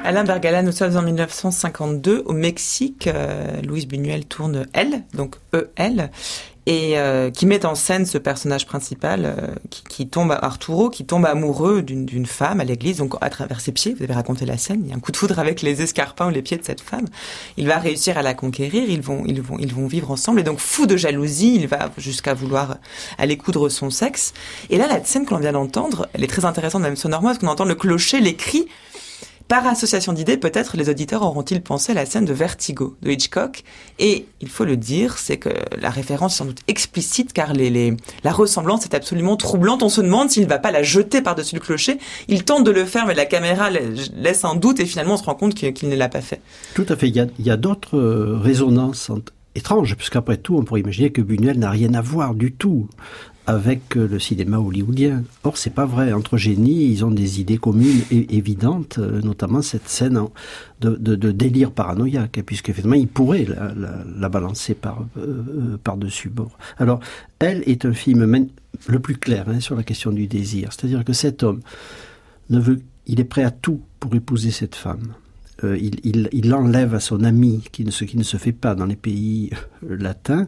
Alain Bergala, nous sommes en 1952 au Mexique. Luis Buñuel tourne Elle, donc E-L, et qui met en scène ce personnage principal qui tombe, Arturo, qui tombe amoureux d'une femme à l'église, donc à travers ses pieds. Vous avez raconté la scène. Il y a un coup de foudre avec les escarpins ou les pieds de cette femme. Il va réussir à la conquérir. Ils vont vivre ensemble. Et donc, fou de jalousie, il va jusqu'à vouloir aller coudre son sexe. Et là, la scène que l'on vient d'entendre, elle est très intéressante, même sonorement, parce qu'on entend le clocher, les cris. Par association d'idées, peut-être les auditeurs auront-ils pensé à la scène de Vertigo de Hitchcock. Et il faut le dire, c'est que la référence est sans doute explicite, car la ressemblance est absolument troublante. On se demande s'il ne va pas la jeter par-dessus le clocher. Il tente de le faire, mais la caméra laisse un doute, et finalement on se rend compte qu'il ne l'a pas fait. Tout à fait. Il y a d'autres résonances étranges, puisqu'après tout, on pourrait imaginer que Buñuel n'a rien à voir du tout avec le cinéma hollywoodien. Or, c'est pas vrai. Entre génies, ils ont des idées communes et évidentes, notamment cette scène de délire paranoïaque, puisqu'effectivement, il pourrait la balancer par-dessus bord. Alors, Elle est un film le plus clair sur la question du désir. C'est-à-dire que cet homme il est prêt à tout pour épouser cette femme. Il l'enlève à son ami, ce qui ne se fait pas dans les pays latins,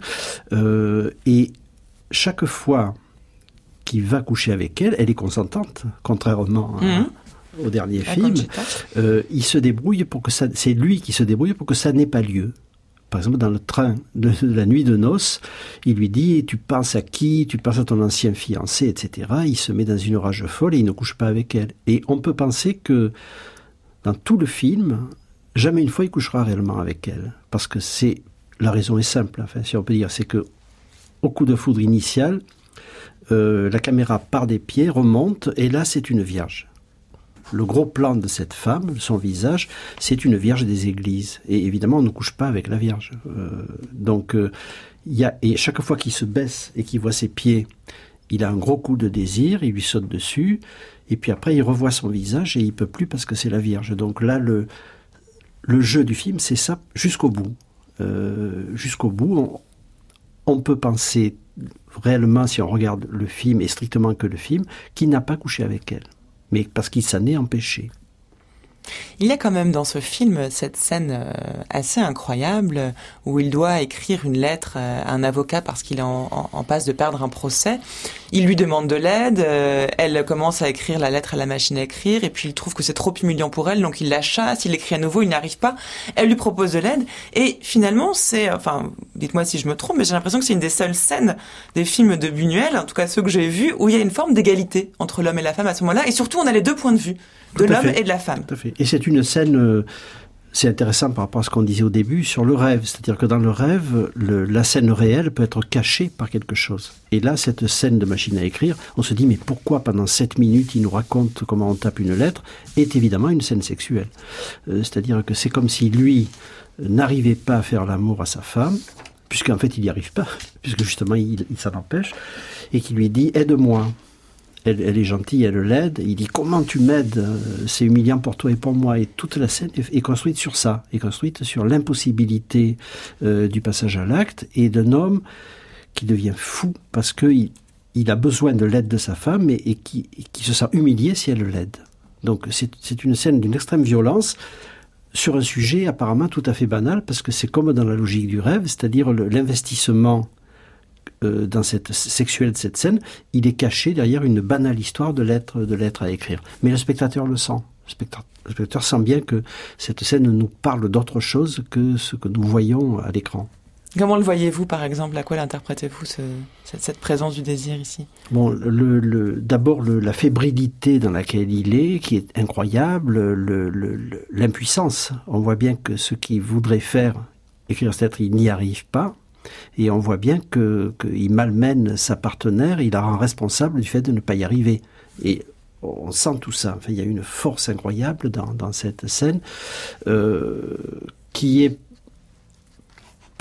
et chaque fois qu'il va coucher avec elle, elle est consentante, contrairement au dernier film. Il se débrouille c'est lui qui se débrouille pour que ça n'ait pas lieu. Par exemple, dans le train de la nuit de noces, il lui dit « Tu penses à qui ? Tu penses à ton ancien fiancé, etc. » Il se met dans une rage folle et il ne couche pas avec elle. Et on peut penser que dans tout le film, jamais une fois il couchera réellement avec elle. Parce que la raison est simple, enfin, si on peut dire, c'est que au coup de foudre initial, la caméra part des pieds, remonte, et là c'est une vierge. Le gros plan de cette femme, son visage, c'est une vierge des églises. Et évidemment, on ne couche pas avec la vierge. Et chaque fois qu'il se baisse et qu'il voit ses pieds, il a un gros coup de désir, il lui saute dessus, et puis après il revoit son visage et il peut plus parce que c'est la vierge. Donc là, le jeu du film, c'est ça jusqu'au bout. Jusqu'au bout, on peut penser réellement, si on regarde le film, et strictement que le film, qu'il n'a pas couché avec elle. Mais parce qu'il s'en est empêché. Il y a quand même dans ce film cette scène assez incroyable où il doit écrire une lettre à un avocat parce qu'il est en passe de perdre un procès. Il lui demande de l'aide, elle commence à écrire la lettre à la machine à écrire et puis il trouve que c'est trop humiliant pour elle, donc il la chasse, il écrit à nouveau, il n'arrive pas. Elle lui propose de l'aide et finalement dites-moi si je me trompe, mais j'ai l'impression que c'est une des seules scènes des films de Buñuel, en tout cas ceux que j'ai vus, où il y a une forme d'égalité entre l'homme et la femme à ce moment-là et surtout on a les deux points de vue. De l'homme et de la femme. Tout à fait. Et c'est une scène, c'est intéressant par rapport à ce qu'on disait au début sur le rêve. C'est-à-dire que dans le rêve, la scène réelle peut être cachée par quelque chose. Et là, cette scène de machine à écrire, on se dit, mais pourquoi pendant 7 minutes il nous raconte comment on tape une lettre, est évidemment une scène sexuelle. C'est-à-dire que c'est comme si lui n'arrivait pas à faire l'amour à sa femme, puisqu'en fait il n'y arrive pas, puisque justement il s'en empêche, et qui lui dit, aide-moi. Elle est gentille, elle l'aide. Il dit « Comment tu m'aides ? C'est humiliant pour toi et pour moi. » Et toute la scène est construite sur ça, est construite sur l'impossibilité du passage à l'acte et d'un homme qui devient fou parce qu'il a besoin de l'aide de sa femme et qui se sent humilié si elle l'aide. Donc c'est une scène d'une extrême violence sur un sujet apparemment tout à fait banal parce que c'est comme dans la logique du rêve, c'est-à-dire l'investissement dans cette sexuelle de cette scène, il est caché derrière une banale histoire de lettres à écrire. Mais le spectateur le sent. Le spectateur sent bien que cette scène nous parle d'autre chose que ce que nous voyons à l'écran. Comment le voyez-vous, par exemple ? À quoi l'interprétez-vous, cette présence du désir ici ? Bon, d'abord, la fébrilité dans laquelle il est, qui est incroyable, l'impuissance. On voit bien que ce qu'il voudrait faire, écrire cette lettre, il n'y arrive pas. Et on voit bien qu'il malmène sa partenaire, il la rend responsable du fait de ne pas y arriver. Et on sent tout ça. Enfin, il y a une force incroyable dans cette scène qui est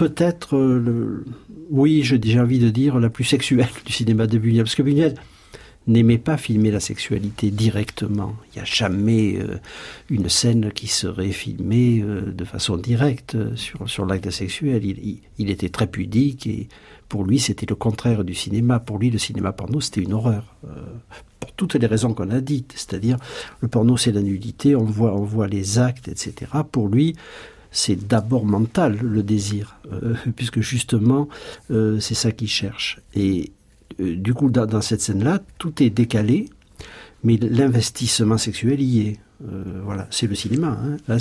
peut-être, j'ai envie de dire, la plus sexuelle du cinéma de Buñuel. Parce que Buñuel, n'aimait pas filmer la sexualité directement. Il n'y a jamais une scène qui serait filmée de façon directe sur l'acte sexuel. Il était très pudique et pour lui, c'était le contraire du cinéma. Pour lui, le cinéma porno, c'était une horreur. Pour toutes les raisons qu'on a dites. C'est-à-dire, le porno, c'est la nudité, on voit les actes, etc. Pour lui, c'est d'abord mental, le désir, puisque justement, c'est ça qu'il cherche. Et du coup, dans cette scène-là, tout est décalé, mais l'investissement sexuel y est. Voilà, c'est le cinéma. Hein. Là,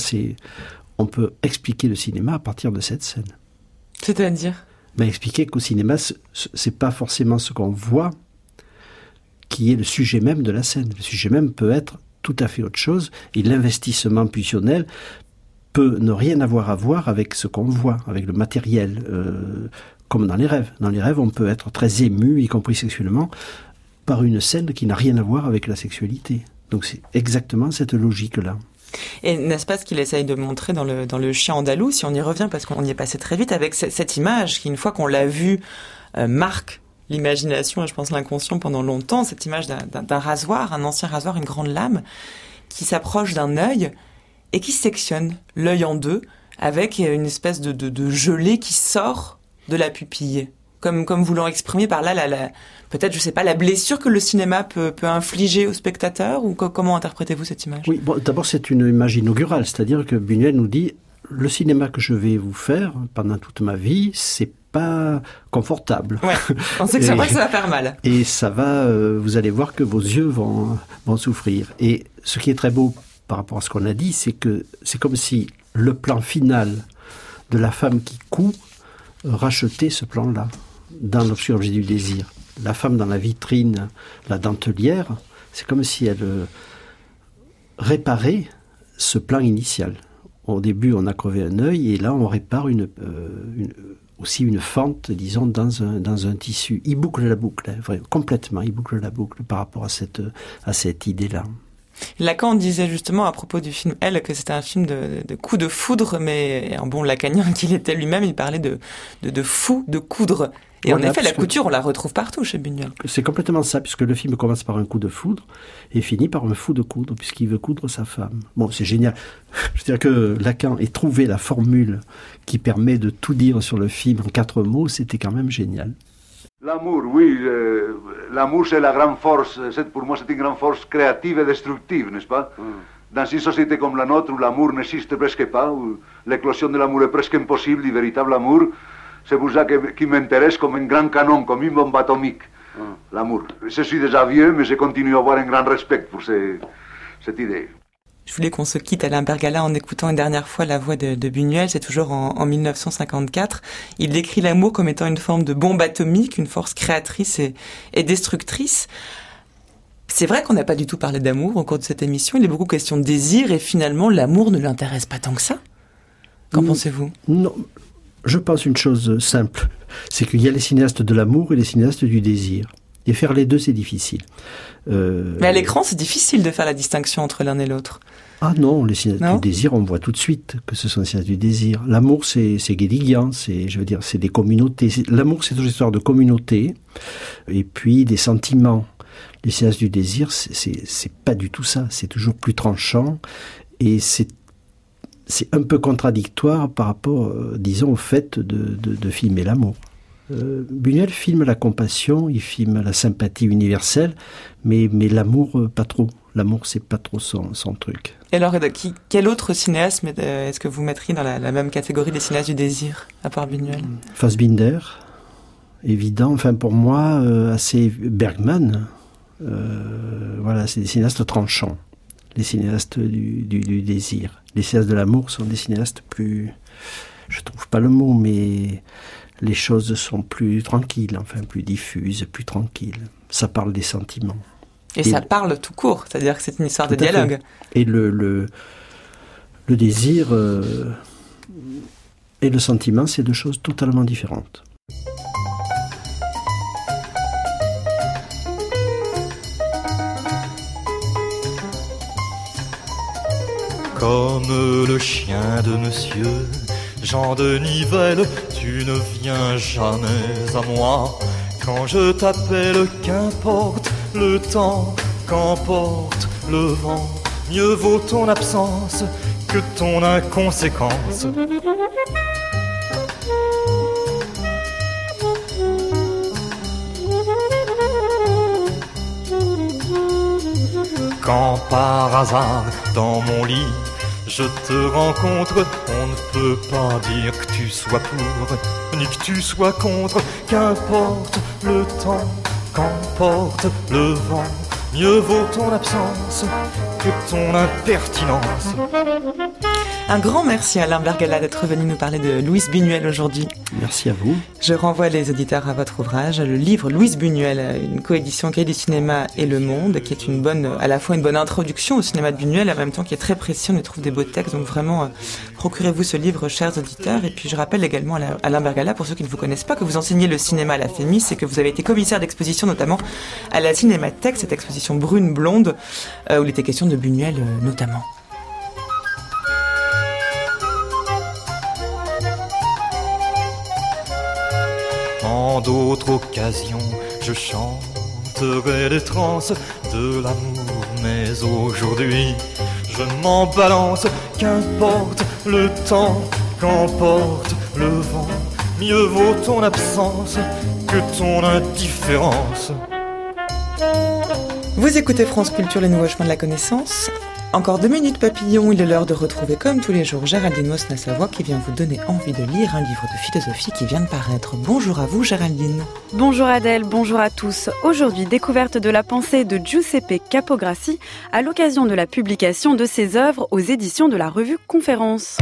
on peut expliquer le cinéma à partir de cette scène. C'est-à-dire ? Expliquer qu'au cinéma, c'est pas forcément ce qu'on voit qui est le sujet même de la scène. Le sujet même peut être tout à fait autre chose, et l'investissement pulsionnel peut ne rien avoir à voir avec ce qu'on voit, avec le matériel, comme dans les rêves. Dans les rêves, on peut être très ému, y compris sexuellement, par une scène qui n'a rien à voir avec la sexualité. Donc c'est exactement cette logique-là. Et n'est-ce pas ce qu'il essaye de montrer dans le Chien andalou, si on y revient, parce qu'on y est passé très vite, avec cette image qui, une fois qu'on l'a vue, marque l'imagination et je pense l'inconscient pendant longtemps, cette image d'un rasoir, un ancien rasoir, une grande lame, qui s'approche d'un œil et qui sectionne l'œil en deux, avec une espèce de gelée qui sort de la pupille. Comme voulant exprimer par là, peut-être, je sais pas, la blessure que le cinéma peut infliger au spectateur, ou comment interprétez-vous cette image ? Oui, bon, d'abord c'est une image inaugurale, c'est-à-dire que Buñuel nous dit, le cinéma que je vais vous faire pendant toute ma vie, c'est pas confortable. Ouais, on sait que c'est vrai que ça va faire mal. Et ça va, vous allez voir que vos yeux vont souffrir. Et ce qui est très beau par rapport à ce qu'on a dit, c'est que c'est comme si le plan final de la femme qui coud rachetait ce plan-là. Dans l'obscur objet du désir. La femme dans la vitrine, la dentelière, c'est comme si elle réparait ce plan initial. Au début, on a crevé un œil, et là, on répare aussi une fente, disons, dans un tissu. Il boucle la boucle, hein, complètement, il boucle la boucle par rapport à cette idée-là. Lacan disait justement à propos du film Elle que c'était un film de coup de foudre, mais un bon lacanien qu'il était lui-même, il parlait de fou de coudre. Et voilà, en effet, la couture, on la retrouve partout chez Buñuel. C'est complètement ça, puisque le film commence par un coup de foudre et finit par un fou de coudre, puisqu'il veut coudre sa femme. Bon, c'est génial. Je veux dire que Lacan ait trouvé la formule qui permet de tout dire sur le film en 4 mots, c'était quand même génial. L'amour, oui. L'amour, c'est la grande force. Pour moi, c'est une grande force créative et destructive, n'est-ce pas? Dans une société comme la nôtre, où l'amour n'existe presque pas, où l'éclosion de l'amour est presque impossible, du véritable amour, c'est pour ça qui m'intéresse comme un grand canon, comme une bombe atomique. L'amour. Je suis déjà vieux, mais je continue à avoir un grand respect pour cette idée. Je voulais qu'on se quitte, Alain Bergala, en écoutant une dernière fois la voix de Buñuel. C'est toujours en 1954. Il décrit l'amour comme étant une forme de bombe atomique, une force créatrice et destructrice. C'est vrai qu'on n'a pas du tout parlé d'amour au cours de cette émission. Il est beaucoup question de désir, et finalement, l'amour ne l'intéresse pas tant que ça. Qu'en pensez-vous ? Non, je pense une chose simple. C'est qu'il y a les cinéastes de l'amour et les cinéastes du désir. Et faire les deux, c'est difficile. Mais à l'écran, c'est difficile de faire la distinction entre l'un et l'autre. Ah non, les cinéastes du désir, on voit tout de suite que ce sont les cinéastes du désir. L'amour, c'est Guédiguian, c'est des communautés. L'amour, c'est toujours une histoire de communauté, et puis des sentiments. Les cinéastes du désir, c'est pas du tout ça. C'est toujours plus tranchant, et c'est un peu contradictoire par rapport, disons, au fait de filmer l'amour. Buñuel filme la compassion, il filme la sympathie universelle, mais l'amour, pas trop. L'amour, c'est pas trop son truc. Et alors, quel autre cinéaste est-ce que vous mettriez dans la même catégorie des cinéastes du désir, à part Buñuel ? Fassbinder, évident. Enfin, pour moi, assez Bergman. Voilà, c'est des cinéastes tranchants. Les cinéastes du désir. Les cinéastes de l'amour sont des cinéastes plus... Je trouve pas le mot, mais... les choses sont plus tranquilles, enfin plus diffuses, plus tranquilles. Ça parle des sentiments. Et ça parle tout court, c'est-à-dire que c'est une histoire de dialogue. Et le désir et le sentiment, c'est deux choses totalement différentes. Comme le chien de monsieur Jean de Nivelle, tu ne viens jamais à moi. Quand je t'appelle, qu'importe, le temps qu'emporte le vent. Mieux vaut ton absence que ton inconséquence. Quand par hasard, dans mon lit, je te rencontre, on ne peut pas dire que tu sois pour, ni que tu sois contre. Qu'importe le temps qu'emporte le vent, mieux vaut ton absence que ton impertinence. Un grand merci à Alain Bergala d'être venu nous parler de Louise Buñuel aujourd'hui. Merci à vous. Je renvoie les auditeurs à votre ouvrage, le livre Louise Buñuel, une coédition Cahiers du cinéma et Le Monde, qui est à la fois une bonne introduction au cinéma de Buñuel, en même temps qui est très précis, on y trouve des beaux textes, donc vraiment, procurez-vous ce livre, chers auditeurs. Et puis je rappelle également à Alain Bergala, pour ceux qui ne vous connaissent pas, que vous enseignez le cinéma à la FEMIS et que vous avez été commissaire d'exposition, notamment à la Cinémathèque, cette exposition brune-blonde, où il était question de Buñuel notamment. En d'autres occasions, je chanterai les transes de l'amour, mais aujourd'hui, je m'en balance. Qu'importe le temps qu'emporte le vent, mieux vaut ton absence que ton indifférence. Vous écoutez France Culture, les nouveaux chemins de la connaissance. Encore 2 minutes papillon, il est l'heure de retrouver comme tous les jours Géraldine Mosna-Savoie qui vient vous donner envie de lire un livre de philosophie qui vient de paraître. Bonjour à vous Géraldine. Bonjour Adèle, bonjour à tous. Aujourd'hui, découverte de la pensée de Giuseppe Capograssi à l'occasion de la publication de ses œuvres aux éditions de la revue Conférence.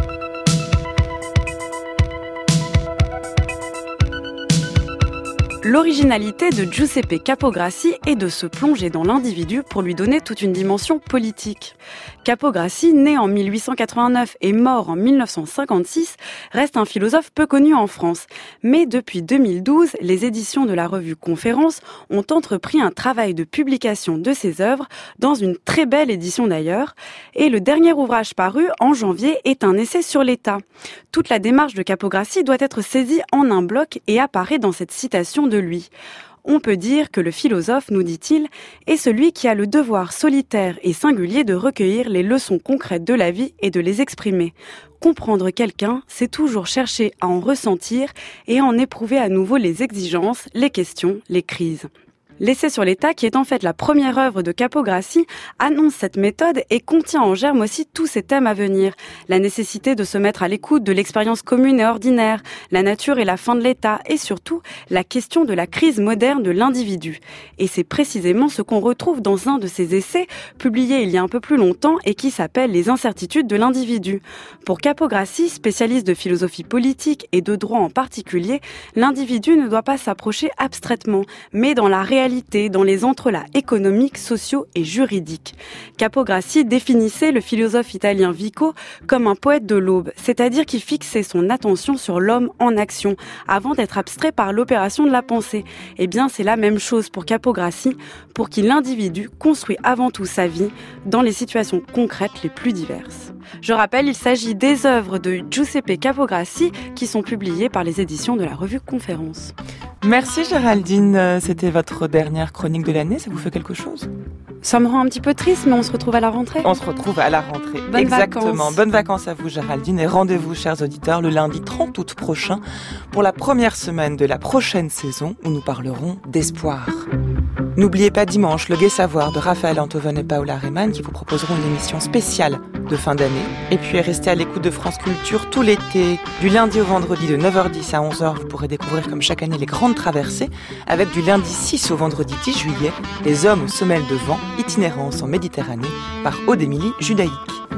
L'originalité de Giuseppe Capograssi est de se plonger dans l'individu pour lui donner toute une dimension politique. Capograssi, né en 1889 et mort en 1956, reste un philosophe peu connu en France. Mais depuis 2012, les éditions de la revue Conférence ont entrepris un travail de publication de ses œuvres, dans une très belle édition d'ailleurs. Et le dernier ouvrage paru, en janvier, est un essai sur l'État. Toute la démarche de Capograssi doit être saisie en un bloc et apparaît dans cette citation de lui. On peut dire que le philosophe, nous dit-il, est celui qui a le devoir solitaire et singulier de recueillir les leçons concrètes de la vie et de les exprimer. Comprendre quelqu'un, c'est toujours chercher à en ressentir et à en éprouver à nouveau les exigences, les questions, les crises. L'essai sur l'État, qui est en fait la première œuvre de Capograssi, annonce cette méthode et contient en germe aussi tous ces thèmes à venir. La nécessité de se mettre à l'écoute de l'expérience commune et ordinaire, la nature et la fin de l'État, et surtout la question de la crise moderne de l'individu. Et c'est précisément ce qu'on retrouve dans un de ces essais, publié il y a un peu plus longtemps et qui s'appelle « Les incertitudes de l'individu ». Pour Capograssi, spécialiste de philosophie politique et de droit en particulier, l'individu ne doit pas s'approcher abstraitement, mais dans la réalité, dans les entrelacs économiques, sociaux et juridiques. Capograssi définissait le philosophe italien Vico comme un poète de l'aube, c'est-à-dire qui fixait son attention sur l'homme en action, avant d'être abstrait par l'opération de la pensée. Eh bien, c'est la même chose pour Capograssi, pour qui l'individu construit avant tout sa vie dans les situations concrètes les plus diverses. Je rappelle, il s'agit des œuvres de Giuseppe Capograssi qui sont publiées par les éditions de la revue Conférence. Merci Géraldine, c'était votre dernière chronique de l'année, ça vous fait quelque chose ? Ça me rend un petit peu triste, mais on se retrouve à la rentrée. On se retrouve à la rentrée, Bonnes exactement. Vacances. Bonnes vacances à vous Géraldine et rendez-vous chers auditeurs le lundi 30 août prochain pour la première semaine de la prochaine saison où nous parlerons d'espoir. N'oubliez pas dimanche le Gai Savoir de Raphaël Antoven et Paola Rehmann qui vous proposeront une émission spéciale de fin d'année. Et puis restez à l'écoute de France Culture tout l'été, du lundi au vendredi de 9h10 à 11h. Vous pourrez découvrir comme chaque année les grandes traversées avec du lundi 6 au vendredi 10 juillet, les hommes aux semelles de vent, itinérance en Méditerranée par Aude Émilie Judaïque.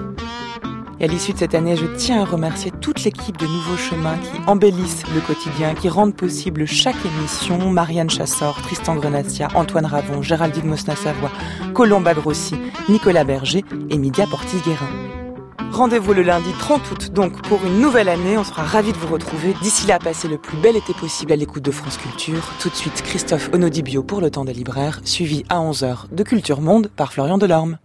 Et à l'issue de cette année, je tiens à remercier toute l'équipe de Nouveaux Chemins qui embellissent le quotidien, qui rendent possible chaque émission. Marianne Chassor, Tristan Grenassia, Antoine Ravon, Géraldine Mosna-Savoie, Colomba Grossi, Nicolas Berger et Mydia Portis-Guérin. Rendez-vous le lundi 30 août donc pour une nouvelle année. On sera ravis de vous retrouver. D'ici là, passez le plus bel été possible à l'écoute de France Culture. Tout de suite, Christophe Onodibio pour le temps des libraires, suivi à 11h de Culture Monde par Florian Delorme.